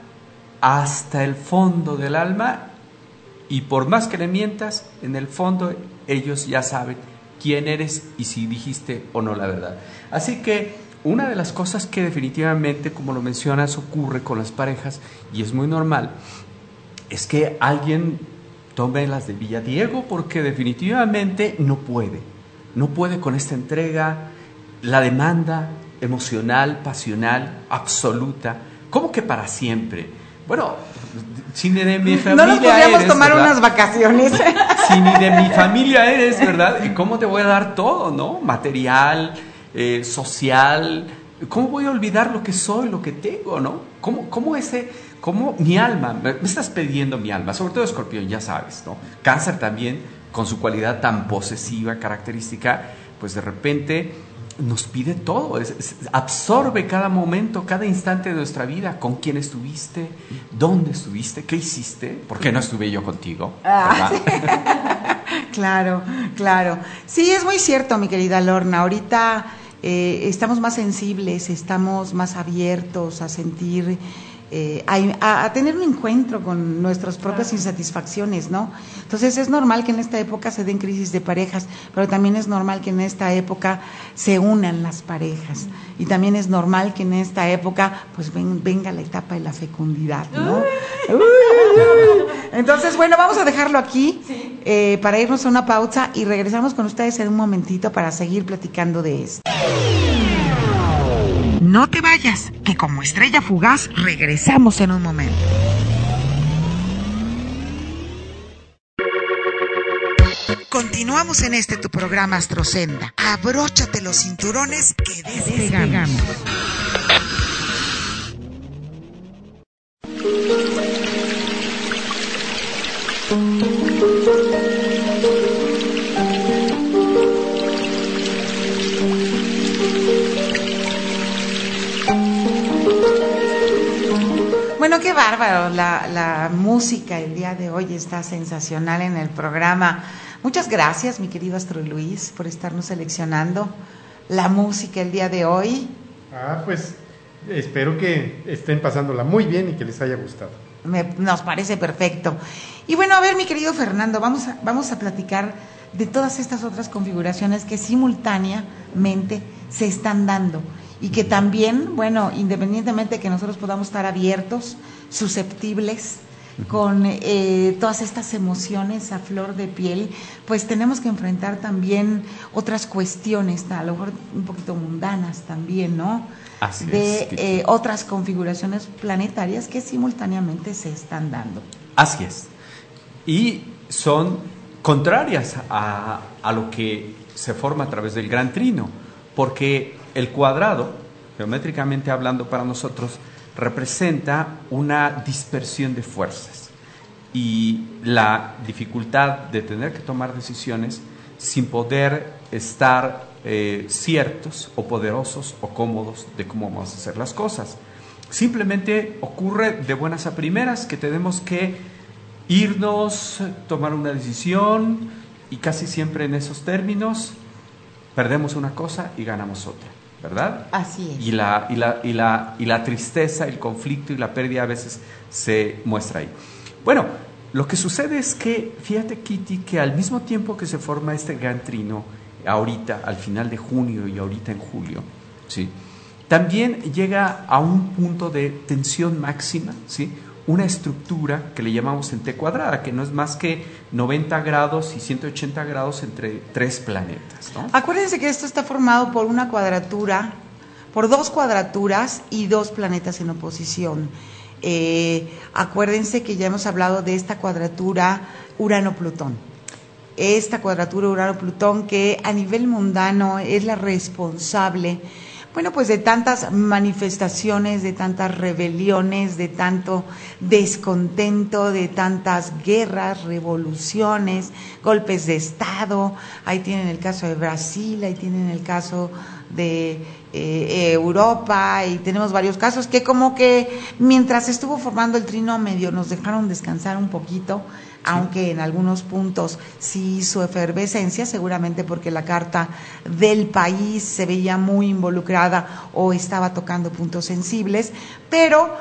hasta el fondo del alma y por más que le mientas, en el fondo ellos ya saben quién eres y si dijiste o no la verdad. Así que una de las cosas que definitivamente, como lo mencionas, ocurre con las parejas, y es muy normal, es que alguien tome las de Villadiego porque definitivamente no puede. No puede con esta entrega, la demanda emocional, pasional, absoluta. ¿Cómo que para siempre? Bueno, si ni de mi familia no nos podríamos eres, tomar ¿verdad? unas vacaciones. Si ni de mi familia eres, ¿verdad? ¿Y cómo te voy a dar todo, no? Material, eh, social. ¿Cómo voy a olvidar lo que soy, lo que tengo, no? ¿Cómo, cómo ese, cómo mi alma, me, me estás pidiendo mi alma, sobre todo Escorpión, ya sabes, ¿no? Cáncer también, con su cualidad tan posesiva, característica, pues de repente nos pide todo, es, es, absorbe cada momento, cada instante de nuestra vida, con quién estuviste, dónde estuviste, qué hiciste, por qué no estuve yo contigo, Ah, sí. Claro, claro. Sí, es muy cierto, mi querida Lorna. Ahorita eh, estamos más sensibles, estamos más abiertos a sentir, eh, a, a tener un encuentro con nuestras propias insatisfacciones, ¿no? Entonces es normal que en esta época se den crisis de parejas, pero también es normal que en esta época se unan las parejas, y también es normal que en esta época pues ven, venga la etapa de la fecundidad, ¿no? Entonces, bueno, vamos a dejarlo aquí eh, para irnos a una pausa y regresamos con ustedes en un momentito para seguir platicando de esto. No te vayas, que como estrella fugaz regresamos en un momento. Continuamos en este tu programa Astrosenda. Abróchate los cinturones que despegamos. Bueno, qué bárbaro, la, la música el día de hoy está sensacional en el programa. Muchas gracias, mi querido Astro Luis, por estarnos seleccionando la música el día de hoy. Ah, pues espero que estén pasándola muy bien y que les haya gustado. Me, nos parece perfecto. Y bueno, a ver, mi querido Fernando, vamos a, vamos a platicar de todas estas otras configuraciones que simultáneamente se están dando y que también, bueno, independientemente de que nosotros podamos estar abiertos, susceptibles, con eh, todas estas emociones a flor de piel, pues tenemos que enfrentar también otras cuestiones, a lo mejor un poquito mundanas también, ¿no? Así de es. eh, otras configuraciones planetarias que simultáneamente se están dando. Así es. Y son contrarias a, a lo que se forma a través del gran trino, porque el cuadrado, geométricamente hablando para nosotros, representa una dispersión de fuerzas y la dificultad de tener que tomar decisiones sin poder estar eh, ciertos o poderosos o cómodos de cómo vamos a hacer las cosas. Simplemente ocurre de buenas a primeras que tenemos que irnos, tomar una decisión y casi siempre en esos términos perdemos una cosa y ganamos otra, ¿verdad? Así es. Y la, y, la, y, la, y la tristeza, el conflicto y la pérdida a veces se muestra ahí. Bueno, lo que sucede es que, fíjate Kitty, que al mismo tiempo que se forma este gran trino, ahorita, al final de junio y ahorita en julio, ¿sí?, también llega a un punto de tensión máxima, ¿sí?, una estructura que le llamamos en T cuadrada, que no es más que noventa grados y ciento ochenta grados entre tres planetas, ¿no? Acuérdense que esto está formado por una cuadratura, por dos cuadraturas y dos planetas en oposición. Eh, acuérdense que ya hemos hablado de esta cuadratura Urano-Plutón. Esta cuadratura Urano-Plutón que a nivel mundano es la responsable, bueno, pues de tantas manifestaciones, de tantas rebeliones, de tanto descontento, de tantas guerras, revoluciones, golpes de Estado. Ahí tienen el caso de Brasil, ahí tienen el caso de eh, Europa, y tenemos varios casos que como que mientras estuvo formando el trino medio nos dejaron descansar un poquito, aunque en algunos puntos sí hizo efervescencia, seguramente porque la carta del país se veía muy involucrada o estaba tocando puntos sensibles, pero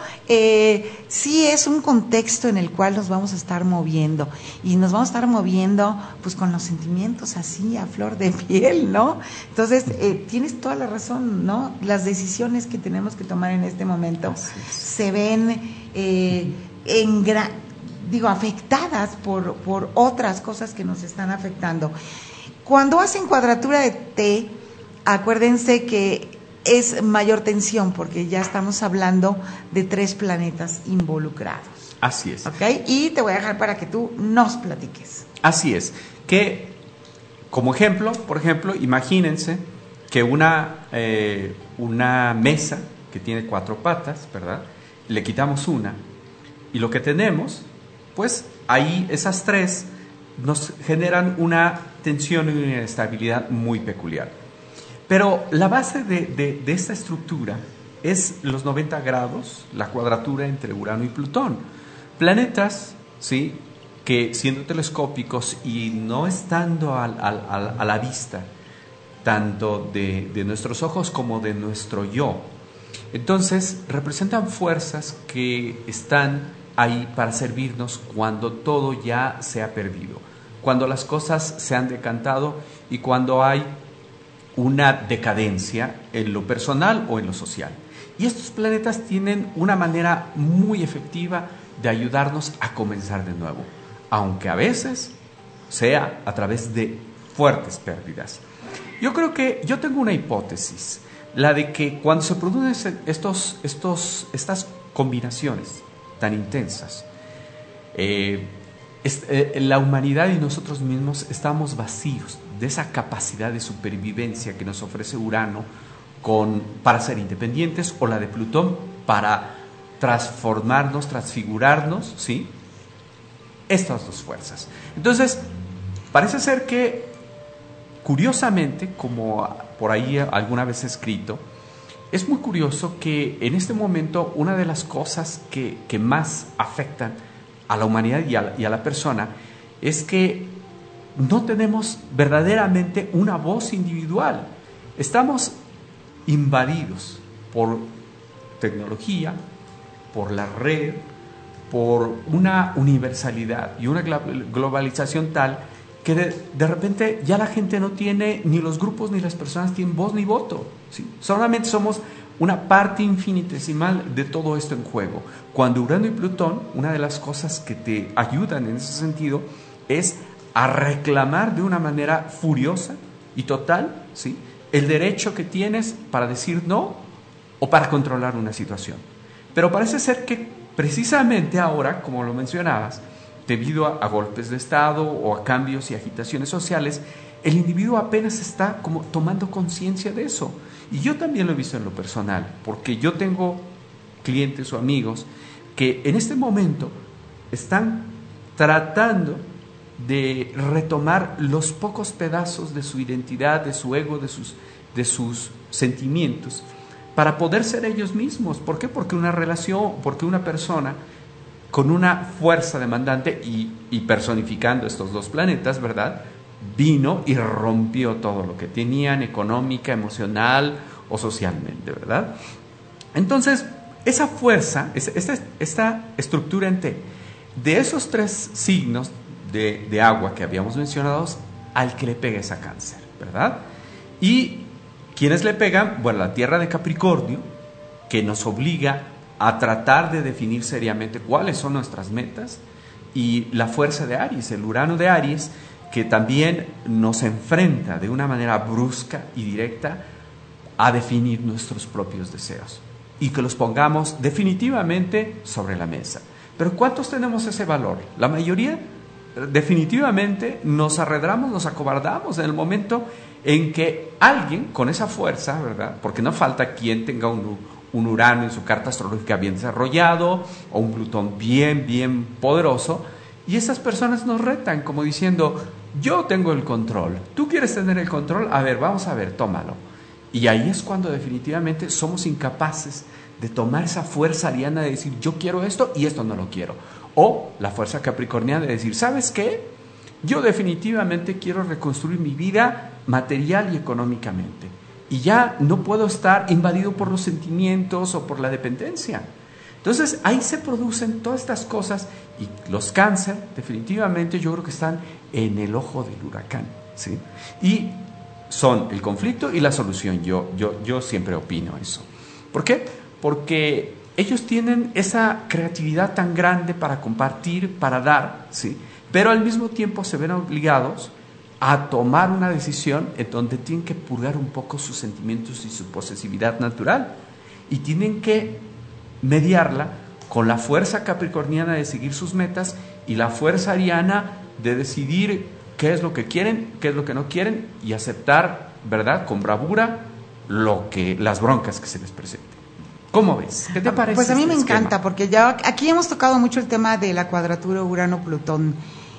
eh, sí es un contexto en el cual nos vamos a estar moviendo, y nos vamos a estar moviendo pues con los sentimientos así a flor de piel, ¿no? Entonces, eh, tienes toda la razón, ¿no? Las decisiones que tenemos que tomar en este momento se ven eh, en gran... digo, afectadas por, por otras cosas que nos están afectando. Cuando hacen cuadratura de T, acuérdense que es mayor tensión, porque ya estamos hablando de tres planetas involucrados. Así es. ¿Ok? Y te voy a dejar para que tú nos platiques. Así es. Que, como ejemplo, por ejemplo, imagínense que una, eh, una mesa que tiene cuatro patas, ¿verdad?, le quitamos una, y lo que tenemos... pues ahí esas tres nos generan una tensión y una inestabilidad muy peculiar. Pero la base de, de, de esta estructura es los noventa grados, la cuadratura entre Urano y Plutón. Planetas, ¿sí?, que siendo telescópicos y no estando al, al, al, a la vista, tanto de, de nuestros ojos como de nuestro yo, entonces representan fuerzas que están ahí para servirnos cuando todo ya se ha perdido, cuando las cosas se han decantado y cuando hay una decadencia en lo personal o en lo social. Y estos planetas tienen una manera muy efectiva de ayudarnos a comenzar de nuevo, aunque a veces sea a través de fuertes pérdidas. Yo creo que yo tengo una hipótesis. la de que cuando se producen estos, estos, estas combinaciones tan intensas, eh, es, eh, la humanidad y nosotros mismos estamos vacíos de esa capacidad de supervivencia que nos ofrece Urano con, para ser independientes, o la de Plutón para transformarnos, transfigurarnos, ¿sí? Estas dos fuerzas. Entonces, parece ser que, curiosamente, como por ahí alguna vez he escrito, es muy curioso que en este momento una de las cosas que, que más afectan a la humanidad y a, y a la persona es que no tenemos verdaderamente una voz individual. Estamos invadidos por tecnología, por la red, por una universalidad y una globalización tal que de, de repente ya la gente no tiene, ni los grupos ni las personas tienen voz ni voto, ¿sí? Solamente somos una parte infinitesimal de todo esto en juego. Cuando Urano y Plutón, una de las cosas que te ayudan en ese sentido es a reclamar de una manera furiosa y total, ¿sí?, el derecho que tienes para decir no o para controlar una situación. Pero parece ser que precisamente ahora, como lo mencionabas, debido a, a golpes de Estado o a cambios y agitaciones sociales, el individuo apenas está como tomando conciencia de eso. Y yo también lo he visto en lo personal, porque yo tengo clientes o amigos que en este momento están tratando de retomar los pocos pedazos de su identidad, de su ego, de sus, de sus sentimientos, para poder ser ellos mismos. ¿Por qué? Porque una relación, porque una persona con una fuerza demandante y, y personificando estos dos planetas, ¿verdad?, vino y rompió todo lo que tenían, económica, emocional o socialmente, ¿verdad? Entonces, esa fuerza, esta, esta estructura en T, de esos tres signos de, de agua que habíamos mencionado, al que le pega esa Cáncer, ¿verdad? Y ¿quiénes le pegan? Bueno, la Tierra de Capricornio, que nos obliga a tratar de definir seriamente cuáles son nuestras metas, y la fuerza de Aries, el Urano de Aries, que también nos enfrenta de una manera brusca y directa a definir nuestros propios deseos y que los pongamos definitivamente sobre la mesa. Pero ¿cuántos tenemos ese valor? La mayoría definitivamente nos arredramos, nos acobardamos en el momento en que alguien con esa fuerza, ¿verdad?, porque no falta quien tenga un, un Urano en su carta astrológica bien desarrollado o un Plutón bien, bien poderoso, y esas personas nos retan como diciendo: yo tengo el control, ¿tú quieres tener el control? A ver, vamos a ver, tómalo. Y ahí es cuando definitivamente somos incapaces de tomar esa fuerza ariana de decir: yo quiero esto y esto no lo quiero. O la fuerza capricorniana de decir: ¿sabes qué? Yo definitivamente quiero reconstruir mi vida material y económicamente. Y ya no puedo estar invadido por los sentimientos o por la dependencia. Entonces ahí se producen todas estas cosas, y los Cáncer definitivamente yo creo que están en el ojo del huracán, ¿sí? Y son el conflicto y la solución. Yo, yo, yo siempre opino eso. ¿Por qué? Porque ellos tienen esa creatividad tan grande para compartir, para dar, ¿sí?, pero al mismo tiempo se ven obligados a tomar una decisión en donde tienen que purgar un poco sus sentimientos y su posesividad natural, y tienen que mediarla con la fuerza capricorniana de seguir sus metas y la fuerza ariana de decidir qué es lo que quieren, qué es lo que no quieren, y aceptar, ¿verdad?, con bravura lo que, las broncas que se les presenten. ¿Cómo ves? ¿Qué te parece? Pues a mí este me esquema? encanta, porque ya aquí hemos tocado mucho el tema de la cuadratura Urano-Plutón,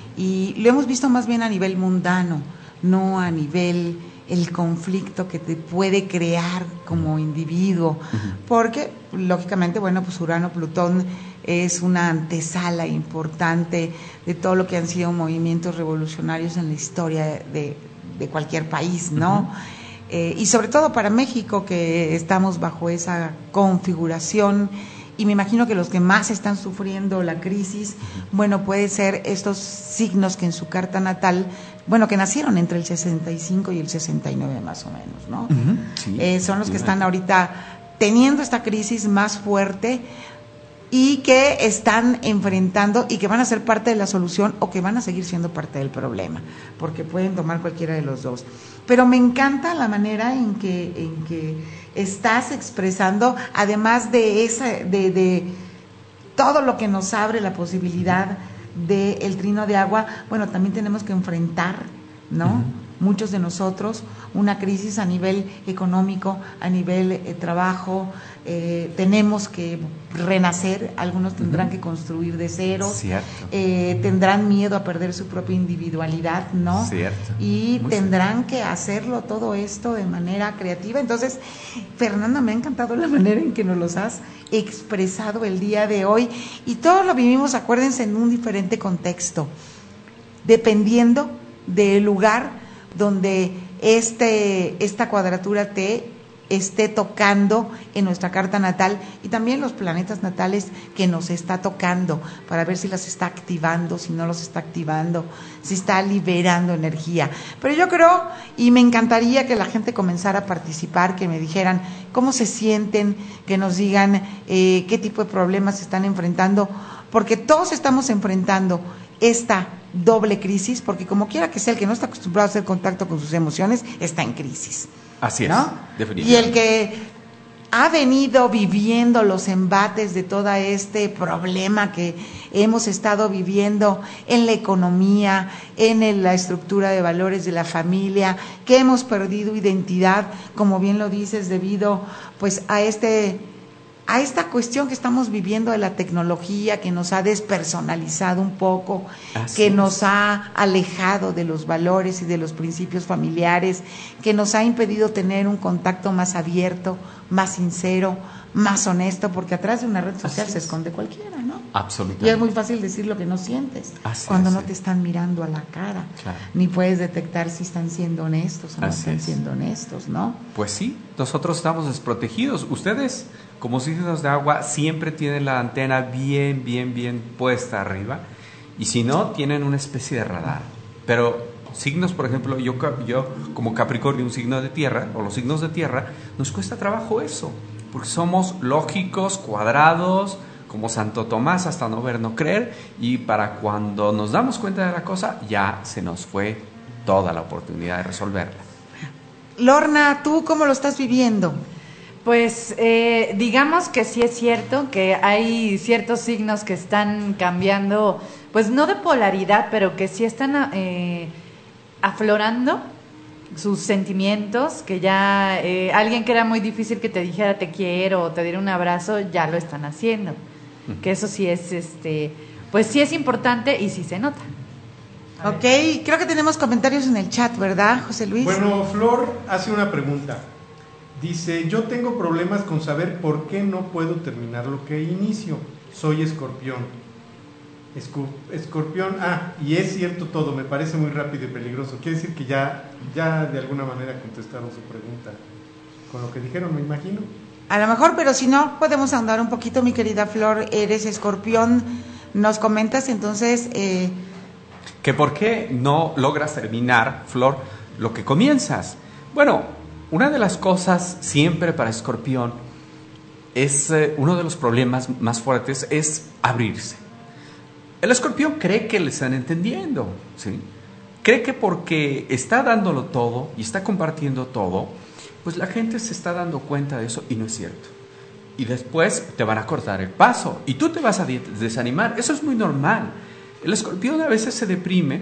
y lo hemos visto más bien a nivel mundano, no a nivel el conflicto que te puede crear como individuo, uh-huh. porque lógicamente, bueno, pues Urano-Plutón es una antesala importante de todo lo que han sido movimientos revolucionarios en la historia de, de cualquier país, ¿no? Uh-huh. Eh, y sobre todo para México, que estamos bajo esa configuración, y me imagino que los que más están sufriendo la crisis, bueno, puede ser estos signos que en su carta natal, bueno, que nacieron entre el sesenta y cinco y el sesenta y nueve más o menos, ¿no? Uh-huh. Sí, eh, son los que están ahorita teniendo esta crisis más fuerte y que están enfrentando y que van a ser parte de la solución o que van a seguir siendo parte del problema, porque pueden tomar cualquiera de los dos. Pero me encanta la manera en que, en que estás expresando, además de esa, de, de todo lo que nos abre la posibilidad del trino de agua, bueno, también tenemos que enfrentar, ¿no? Uh-huh. Muchos de nosotros, una crisis a nivel económico, a nivel eh, trabajo, eh, tenemos que renacer, algunos tendrán uh-huh. que construir de cero, eh, tendrán miedo a perder su propia individualidad, ¿no? Cierto. Y Muy tendrán cierto. que hacerlo todo esto de manera creativa. Entonces, Fernanda, me ha encantado la manera en que nos los has expresado el día de hoy, y todos lo vivimos, acuérdense, en un diferente contexto, dependiendo del lugar donde este, esta cuadratura T esté tocando en nuestra carta natal, y también los planetas natales que nos está tocando, para ver si las está activando, si no los está activando, si está liberando energía. Pero yo creo, y me encantaría que la gente comenzara a participar, que me dijeran cómo se sienten, que nos digan eh, qué tipo de problemas se están enfrentando, porque todos estamos enfrentando esta doble crisis, porque como quiera que sea, el que no está acostumbrado a hacer contacto con sus emociones está en crisis. Así es, ¿no? definitivamente. Y el que ha venido viviendo los embates de todo este problema que hemos estado viviendo en la economía, en el, la estructura de valores de la familia, que hemos perdido identidad, como bien lo dices, debido pues a este a esta cuestión que estamos viviendo de la tecnología, que nos ha despersonalizado un poco, Así que es. nos ha alejado de los valores y de los principios familiares, que nos ha impedido tener un contacto más abierto, más sincero, más honesto, porque atrás de una red social Así se es. esconde cualquiera, ¿no? Absolutamente. Y es muy fácil decir lo que no sientes, Así cuando es. no te están mirando a la cara, claro. ni puedes detectar si están siendo honestos o no Así están es. siendo honestos, ¿no? Pues sí, nosotros estamos desprotegidos. Ustedes, como signos de agua, siempre tienen la antena bien, bien, bien puesta arriba, y si no, tienen una especie de radar. Pero signos, por ejemplo, yo, yo como Capricornio, un signo de tierra, o los signos de tierra, nos cuesta trabajo eso, porque somos lógicos, cuadrados, como Santo Tomás, hasta no ver, no creer, y para cuando nos damos cuenta de la cosa, ya se nos fue toda la oportunidad de resolverla. Lorna, ¿tú cómo lo estás viviendo? Pues eh, digamos que sí es cierto que hay ciertos signos que están cambiando, pues no de polaridad, pero que sí están eh, aflorando sus sentimientos, que ya eh, alguien que era muy difícil que te dijera te quiero o te diera un abrazo, ya lo están haciendo. Uh-huh. Que eso sí es, este, pues sí es importante y sí se nota. Ok, creo que tenemos comentarios en el chat, ¿verdad, José Luis? Bueno, Flor hace una pregunta. Dice, yo tengo problemas con saber por qué no puedo terminar lo que inicio. Soy escorpión. Escu- escorpión, ah, y es cierto todo, me parece muy rápido y peligroso. Quiere decir que ya, ya de alguna manera contestaron su pregunta con lo que dijeron, me imagino. A lo mejor, pero si no, podemos andar un poquito, mi querida Flor. Eres escorpión, nos comentas entonces... Eh... ¿Que por qué no logras terminar, Flor, lo que comienzas? Bueno, una de las cosas siempre para escorpión es, eh, uno de los problemas más fuertes es abrirse. El escorpión cree que le están entendiendo, ¿sí? Cree que porque está dándolo todo y está compartiendo todo, pues la gente se está dando cuenta de eso, y no es cierto. Y después te van a cortar el paso y tú te vas a desanimar. Eso es muy normal. El escorpión a veces se deprime,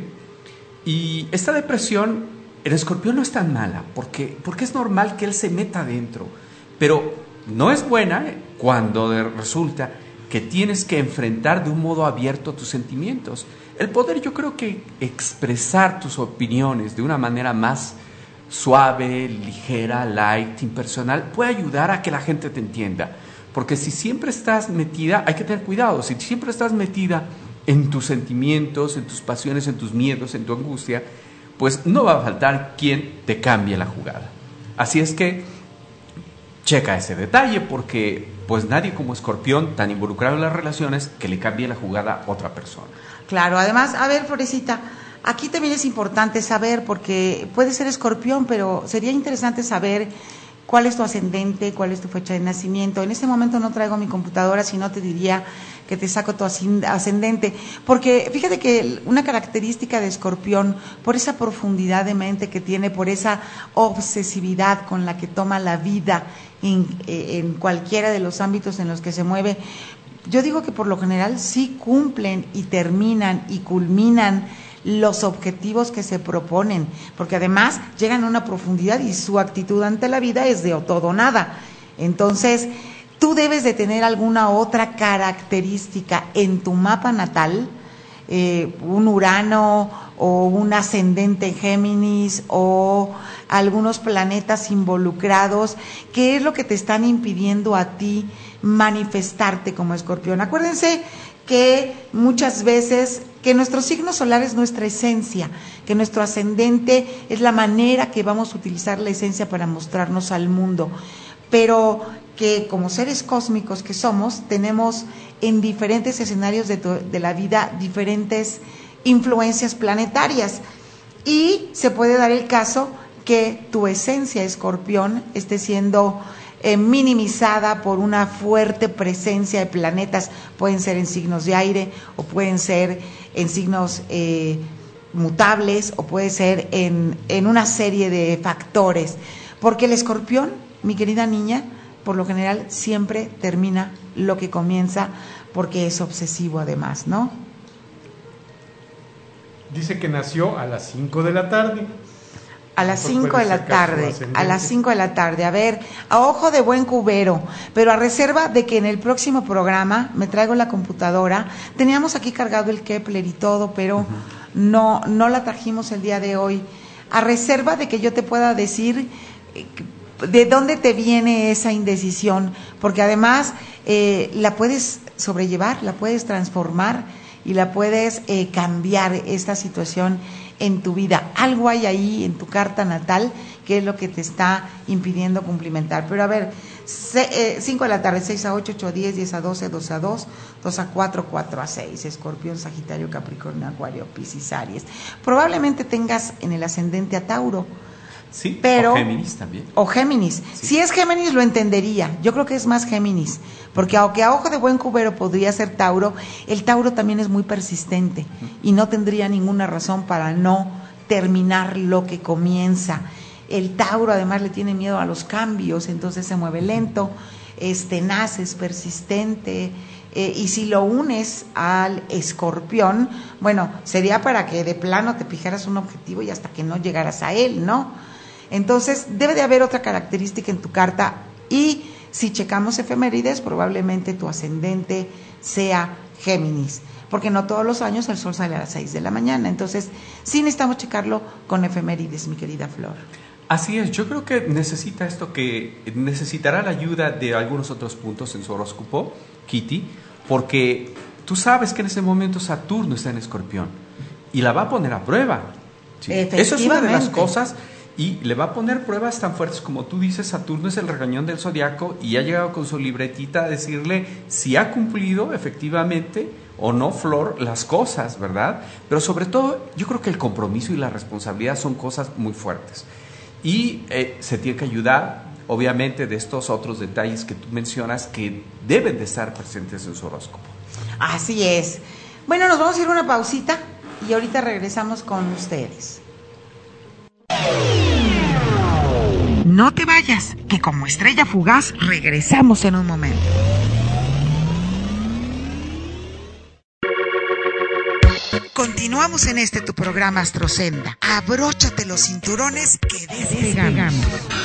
y esta depresión, el escorpión no es tan mala, porque, porque es normal que él se meta adentro, pero no es buena cuando resulta que tienes que enfrentar de un modo abierto tus sentimientos. El poder, yo creo que expresar tus opiniones de una manera más suave, ligera, light, impersonal, puede ayudar a que la gente te entienda. Porque si siempre estás metida, hay que tener cuidado, si siempre estás metida en tus sentimientos, en tus pasiones, en tus miedos, en tu angustia, pues no va a faltar quien te cambie la jugada. Así es que checa ese detalle, porque pues nadie como escorpión, tan involucrado en las relaciones, que le cambie la jugada a otra persona. Claro, además, a ver, Florecita, aquí también es importante saber, porque puede ser escorpión, pero sería interesante saber cuál es tu ascendente, cuál es tu fecha de nacimiento. En este momento no traigo mi computadora, si no te diría que te saco tu ascendente, porque fíjate que una característica de Escorpión, por esa profundidad de mente que tiene, por esa obsesividad con la que toma la vida en, en cualquiera de los ámbitos en los que se mueve, yo digo que por lo general sí cumplen y terminan y culminan los objetivos que se proponen, porque además llegan a una profundidad y su actitud ante la vida es de o todo o nada. Entonces, tú debes de tener alguna otra característica en tu mapa natal, eh, un Urano o un ascendente en Géminis o algunos planetas involucrados, ¿qué es lo que te están impidiendo a ti manifestarte como Escorpión? Acuérdense que muchas veces que nuestro signo solar es nuestra esencia, que nuestro ascendente es la manera que vamos a utilizar la esencia para mostrarnos al mundo, pero que como seres cósmicos que somos, tenemos en diferentes escenarios de, tu, de la vida diferentes influencias planetarias, y se puede dar el caso que tu esencia Escorpión esté siendo eh, minimizada por una fuerte presencia de planetas, pueden ser en signos de aire o pueden ser en signos eh, mutables o puede ser en, en una serie de factores, porque el Escorpión, mi querida niña, por lo general siempre termina lo que comienza, porque es obsesivo además, ¿no? Dice que nació a las cinco de la tarde. A las cinco de la tarde, a las cinco de la tarde, a ver, a ojo de buen cubero, pero a reserva de que en el próximo programa me traigo la computadora. Teníamos aquí cargado el Kepler y todo, pero uh-huh. no, no la trajimos el día de hoy. A reserva de que yo te pueda decir de dónde te viene esa indecisión, porque además eh, la puedes sobrellevar, la puedes transformar y la puedes eh, cambiar esta situación en tu vida. Algo hay ahí en tu carta natal que es lo que te está impidiendo cumplimentar. Pero a ver, cinco de la tarde, seis a ocho, ocho a diez, diez a doce, doce a dos, dos a cuatro, cuatro a seis, Escorpión, Sagitario, Capricornio, Acuario, Piscis, Aries. Probablemente tengas en el ascendente a Tauro. Sí, pero, o Géminis también. O Géminis. Sí. Si es Géminis lo entendería. Yo creo que es más Géminis. Porque aunque a ojo de buen cubero podría ser Tauro, el Tauro también es muy persistente uh-huh. y no tendría ninguna razón para no terminar lo que comienza. El Tauro además le tiene miedo a los cambios, entonces se mueve lento, es tenaz, es persistente. Eh, y si lo unes al Escorpión, bueno, sería para que de plano te fijaras un objetivo y hasta que no llegaras a él, ¿no? Entonces, debe de haber otra característica en tu carta, y si checamos efemérides, probablemente tu ascendente sea Géminis, porque no todos los años el sol sale a las seis de la mañana, entonces sí necesitamos checarlo con efemérides, mi querida Flor. Así es, yo creo que necesita esto, que necesitará la ayuda de algunos otros puntos en su horóscopo, Kitty, porque tú sabes que en ese momento Saturno está en Escorpión y la va a poner a prueba. ¿Sí? Eso es una de las cosas, y le va a poner pruebas tan fuertes como tú dices. Saturno es el regañón del zodiaco y ha llegado con su libretita a decirle si ha cumplido efectivamente o no, Flor, las cosas, ¿verdad? Pero sobre todo, yo creo que el compromiso y la responsabilidad son cosas muy fuertes. Y eh, se tiene que ayudar, obviamente, de estos otros detalles que tú mencionas que deben de estar presentes en su horóscopo. Así es. Bueno, nos vamos a ir a una pausita y ahorita regresamos con ustedes. No te vayas, que como estrella fugaz regresamos en un momento. Continuamos en este tu programa Astrosenda. Abróchate los cinturones que despegamos.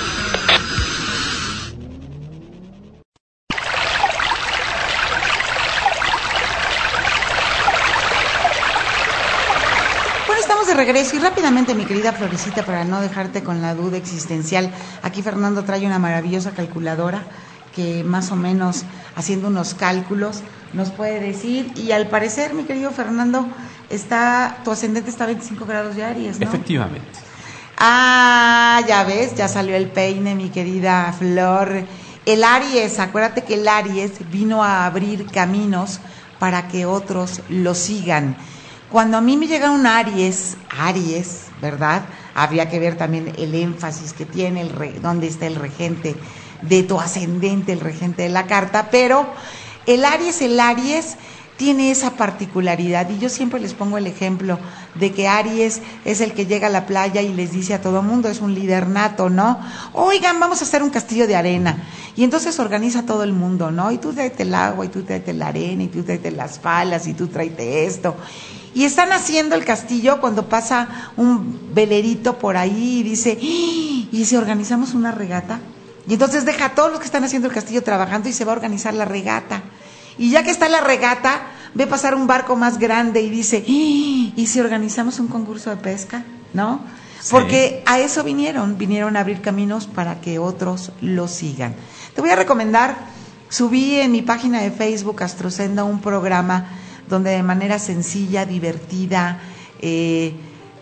Bueno, estamos de regreso y rápidamente, mi querida Florecita, para no dejarte con la duda existencial, aquí Fernando trae una maravillosa calculadora que más o menos haciendo unos cálculos nos puede decir, y al parecer, mi querido Fernando, está tu ascendente está a veinticinco grados de Aries, ¿no? Efectivamente. Ah, ya ves, ya salió el peine, mi querida Flor. El Aries, acuérdate que el Aries vino a abrir caminos para que otros lo sigan. Cuando a mí me llega un Aries, Aries, ¿verdad? Habría que ver también el énfasis que tiene, el re, dónde está el regente de tu ascendente, el regente de la carta, pero el Aries, el Aries tiene esa particularidad, y yo siempre les pongo el ejemplo de que Aries es el que llega a la playa y les dice a todo mundo, es un líder nato, ¿no? Oigan, vamos a hacer un castillo de arena, y entonces organiza todo el mundo, ¿no? Y tú tráete el agua, y tú tráete la arena, y tú tráete las palas, y tú tráete esto, y están haciendo el castillo cuando pasa un velerito por ahí y dice, ¿y si organizamos una regata? Y entonces deja a todos los que están haciendo el castillo trabajando y se va a organizar la regata. Y ya que está la regata, ve pasar un barco más grande y dice, ¿y si organizamos un concurso de pesca? ¿No? Sí. Porque a eso vinieron, vinieron a abrir caminos para que otros lo sigan. Te voy a recomendar, subí en mi página de Facebook Astrosenda un programa donde de manera sencilla, divertida, eh,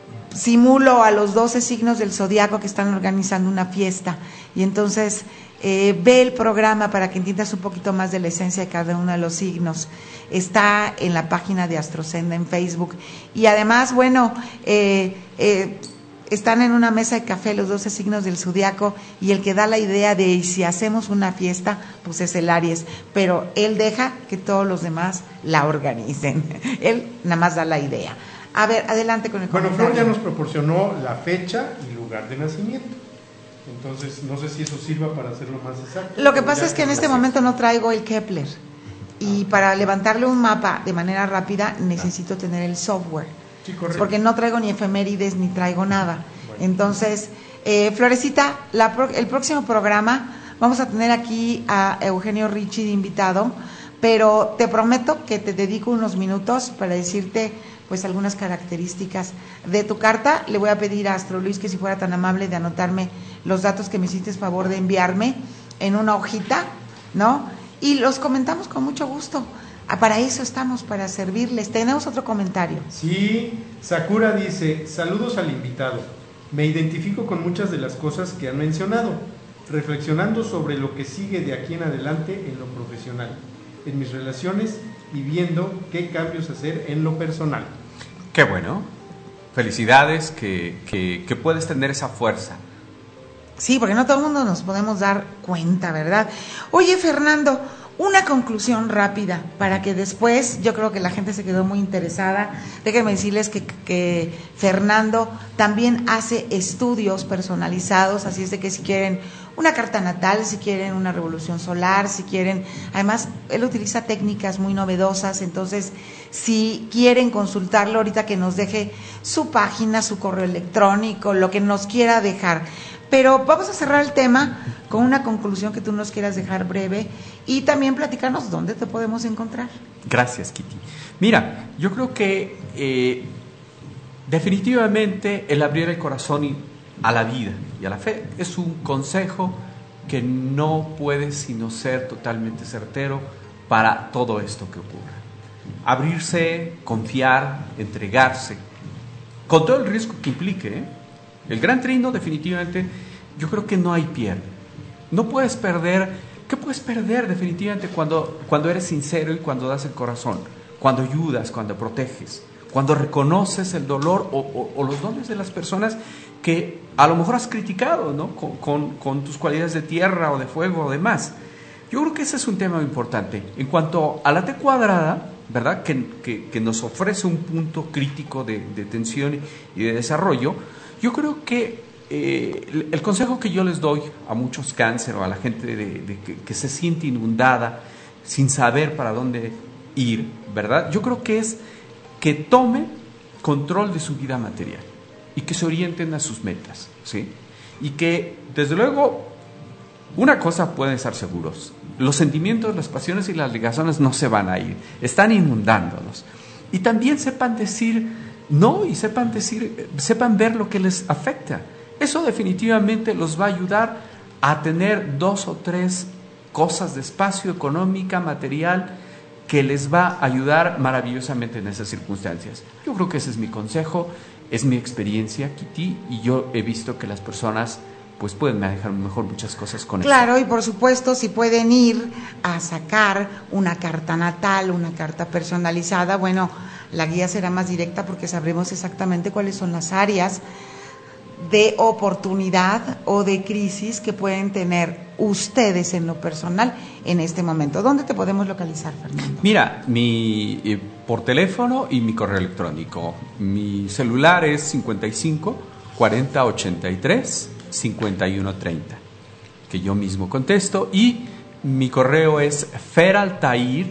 simulo a los doce signos del zodiaco que están organizando una fiesta, y entonces eh, ve el programa para que entiendas un poquito más de la esencia de cada uno de los signos. Está en la página de Astrosenda en Facebook, y además, bueno, eh, eh, están en una mesa de café los doce signos del zodiaco, y el que da la idea de si hacemos una fiesta, pues es el Aries, pero él deja que todos los demás la organicen. Él nada más da la idea. A ver, adelante con el bueno, comentario. Flor ya nos proporcionó la fecha y lugar de nacimiento. Entonces, no sé si eso sirva para hacerlo más exacto. Lo que pasa es que en este momento no traigo el Kepler, y para levantarle un mapa de manera rápida necesito tener el software. Sí, correcto. Porque no traigo ni efemérides ni traigo nada. Bueno. Entonces, eh, Florecita, la pro, el próximo programa vamos a tener aquí a Eugenio Ricci de invitado, pero te prometo que te dedico unos minutos para decirte pues algunas características de tu carta. Le voy a pedir a Astro Luis que si fuera tan amable de anotarme los datos que me hiciste favor de enviarme en una hojita, ¿no? Y los comentamos con mucho gusto. Para eso estamos, para servirles. ¿Tenemos otro comentario? Sí, Sakura dice, saludos al invitado. Me identifico con muchas de las cosas que han mencionado, reflexionando sobre lo que sigue de aquí en adelante en lo profesional, en mis relaciones y viendo qué cambios hacer en lo personal. Qué bueno. Felicidades que, que, que puedes tener esa fuerza. Sí, porque no todo el mundo nos podemos dar cuenta, ¿verdad? Oye, Fernando, una conclusión rápida para que después, yo creo que la gente se quedó muy interesada. Déjenme decirles que, que Fernando también hace estudios personalizados, así es de que si quieren una carta natal, si quieren una revolución solar, si quieren, además él utiliza técnicas muy novedosas, entonces si quieren consultarlo ahorita, que nos deje su página, su correo electrónico, lo que nos quiera dejar. Pero vamos a cerrar el tema con una conclusión que tú nos quieras dejar breve, y también platicarnos dónde te podemos encontrar. Gracias, Kitty. Mira, yo creo que eh, definitivamente el abrir el corazón a la vida y a la fe es un consejo que no puede sino ser totalmente certero para todo esto que ocurra. Abrirse, confiar, entregarse, con todo el riesgo que implique, ¿eh? El gran trino, definitivamente, yo creo que no hay pierde. No puedes perder. ¿Qué puedes perder definitivamente cuando, cuando eres sincero y cuando das el corazón? Cuando ayudas, cuando proteges, cuando reconoces el dolor o, o, o los dones de las personas que a lo mejor has criticado, ¿no? Con, con, con tus cualidades de tierra o de fuego o demás. Yo creo que ese es un tema importante. En cuanto a la T cuadrada, ¿verdad? Que, que, que nos ofrece un punto crítico de, de tensión y de desarrollo. Yo creo que eh, el consejo que yo les doy a muchos cáncer o a la gente de, de que, que se siente inundada sin saber para dónde ir, ¿verdad? Yo creo que es que tome control de su vida material y que se orienten a sus metas, ¿sí? Y que, desde luego, una cosa pueden estar seguros: los sentimientos, las pasiones y las ligaciones no se van a ir, están inundándonos. Y también sepan decir no, y sepan decir, sepan ver lo que les afecta. Eso definitivamente los va a ayudar a tener dos o tres cosas de espacio económica, material, que les va a ayudar maravillosamente en esas circunstancias. Yo creo que ese es mi consejo, es mi experiencia, Kitty, y yo he visto que las personas pues pueden manejar mejor muchas cosas con eso. Claro, y por supuesto, si pueden ir a sacar una carta natal, una carta personalizada, bueno, la guía será más directa porque sabremos exactamente cuáles son las áreas de oportunidad o de crisis que pueden tener ustedes en lo personal en este momento. ¿Dónde te podemos localizar, Fernando? Mira, mi eh, por teléfono y mi correo electrónico. Mi celular es cincuenta y cinco cuarenta ochenta y tres cincuenta y uno treinta, que yo mismo contesto, y mi correo es feraltair,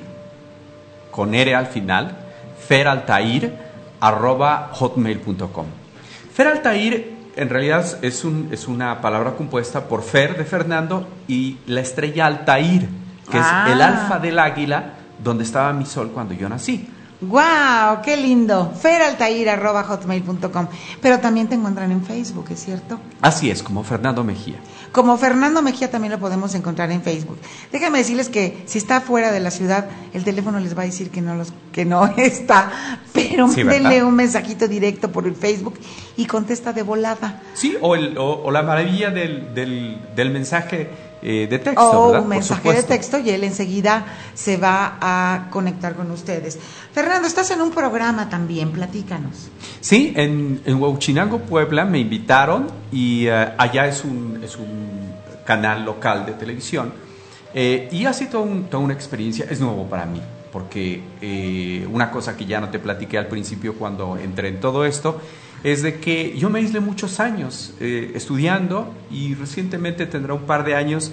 con R al final, feraltair arroba hotmail punto com. Feraltair en realidad es, un, es una palabra compuesta por Fer de Fernando y la estrella Altair, que ah. es el alfa del águila donde estaba mi sol cuando yo nací. ¡Guau! ¡Qué lindo! feraltair arroba hotmail punto com. Pero también te encuentran en Facebook, ¿es cierto? Así es, como Fernando Mejía. Como Fernando Mejía también lo podemos encontrar en Facebook. Déjame decirles que si está fuera de la ciudad, el teléfono les va a decir que no los que no está, pero sí, mándenle un mensajito directo por el Facebook y contesta de volada. Sí, o, el, o, o la maravilla del, del, del mensaje eh, de texto, o ¿verdad? un mensaje de texto y él enseguida se va a conectar con ustedes. Fernando, estás en un programa también, platícanos. Sí, en, en Huauchinango, Puebla, me invitaron y uh, allá es un, es un canal local de televisión eh, y ha sido un, toda una experiencia, es nuevo para mí, porque eh, una cosa que ya no te platiqué al principio cuando entré en todo esto, es de que yo me aislé muchos años eh, estudiando y recientemente tendrá un par de años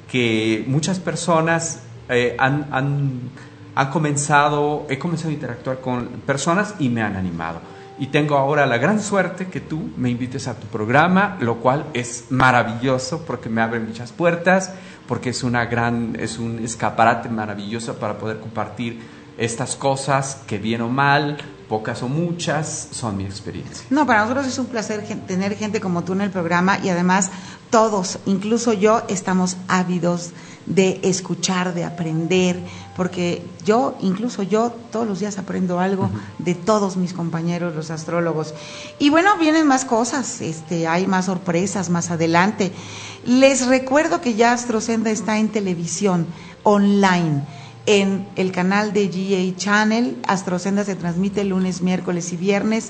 que muchas personas eh, han, han, han comenzado, he comenzado a interactuar con personas y me han animado. Y tengo ahora la gran suerte que tú me invites a tu programa, lo cual es maravilloso porque me abre muchas puertas, porque es una gran, es un escaparate maravilloso para poder compartir estas cosas que bien o mal, pocas o muchas, son mi experiencia. No, para nosotros es un placer tener gente como tú en el programa y además todos, incluso yo, estamos ávidos de escuchar, de aprender, porque yo, incluso yo, todos los días aprendo algo uh-huh. de todos mis compañeros, los astrólogos. Y bueno, vienen más cosas, este, hay más sorpresas más adelante. Les recuerdo que ya Astrosenda está en televisión, online, en el canal de G A Channel. Astrosenda se transmite lunes, miércoles y viernes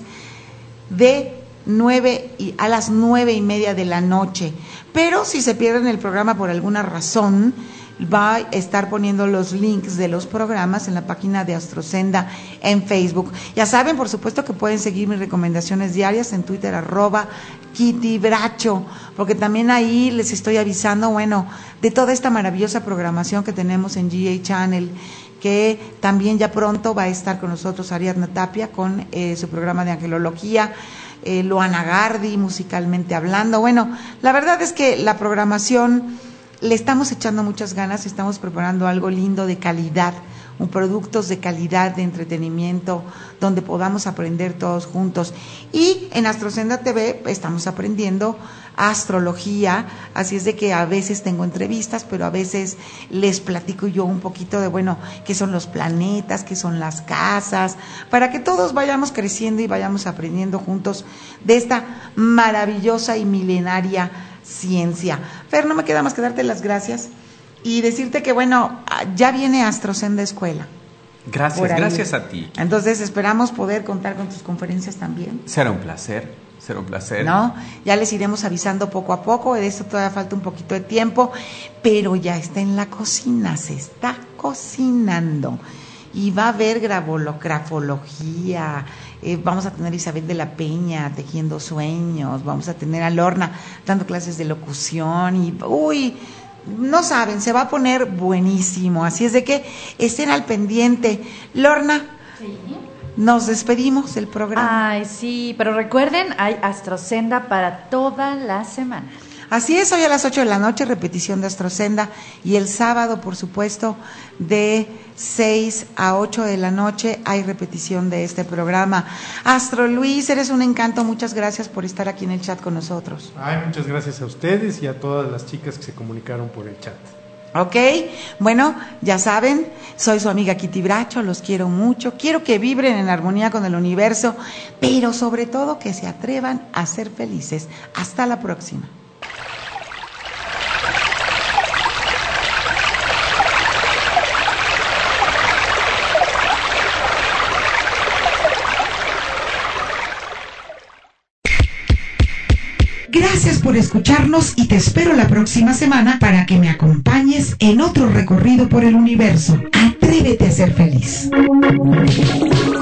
de nueve y a las nueve y media de la noche. Pero si se pierden el programa por alguna razón, va a estar poniendo los links de los programas en la página de Astrosenda en Facebook. Ya saben, por supuesto, que pueden seguir mis recomendaciones diarias en Twitter, arroba Kitty Bracho, porque también ahí les estoy avisando, bueno, de toda esta maravillosa programación que tenemos en G A Channel, que también ya pronto va a estar con nosotros Ariadna Tapia con eh, su programa de angelología, eh, Luana Gardi, musicalmente hablando. Bueno, la verdad es que la programación le estamos echando muchas ganas, estamos preparando algo lindo de calidad, un productos de calidad, de entretenimiento, donde podamos aprender todos juntos. Y en Astrosenda T V estamos aprendiendo astrología, así es de que a veces tengo entrevistas, pero a veces les platico yo un poquito de, bueno, qué son los planetas, qué son las casas, para que todos vayamos creciendo y vayamos aprendiendo juntos de esta maravillosa y milenaria ciencia. Fer, no me queda más que darte las gracias y decirte que, bueno, ya viene Astrosenda Escuela. Gracias, gracias a ti. Entonces esperamos poder contar con tus conferencias también. Será un placer, será un placer. No, ya les iremos avisando poco a poco, de esto todavía falta un poquito de tiempo, pero ya está en la cocina, se está cocinando. Y va a haber grafología, eh, vamos a tener a Isabel de la Peña tejiendo sueños, vamos a tener a Lorna dando clases de locución y, uy, no saben, se va a poner buenísimo, así es de que estén al pendiente. Lorna, sí. Nos despedimos del programa. Ay, sí, pero recuerden, hay Astrosenda para toda la semana. Así es, hoy a las ocho de la noche, repetición de Astrosenda, y el sábado, por supuesto, de seis a ocho de la noche hay repetición de este programa. Astro Luis, eres un encanto, muchas gracias por estar aquí en el chat con nosotros. Ay, muchas gracias a ustedes y a todas las chicas que se comunicaron por el chat. Ok, bueno, ya saben, soy su amiga Kitty Bracho, los quiero mucho, quiero que vibren en armonía con el universo, pero sobre todo que se atrevan a ser felices. Hasta la próxima. Gracias por escucharnos y te espero la próxima semana para que me acompañes en otro recorrido por el universo. Atrévete a ser feliz.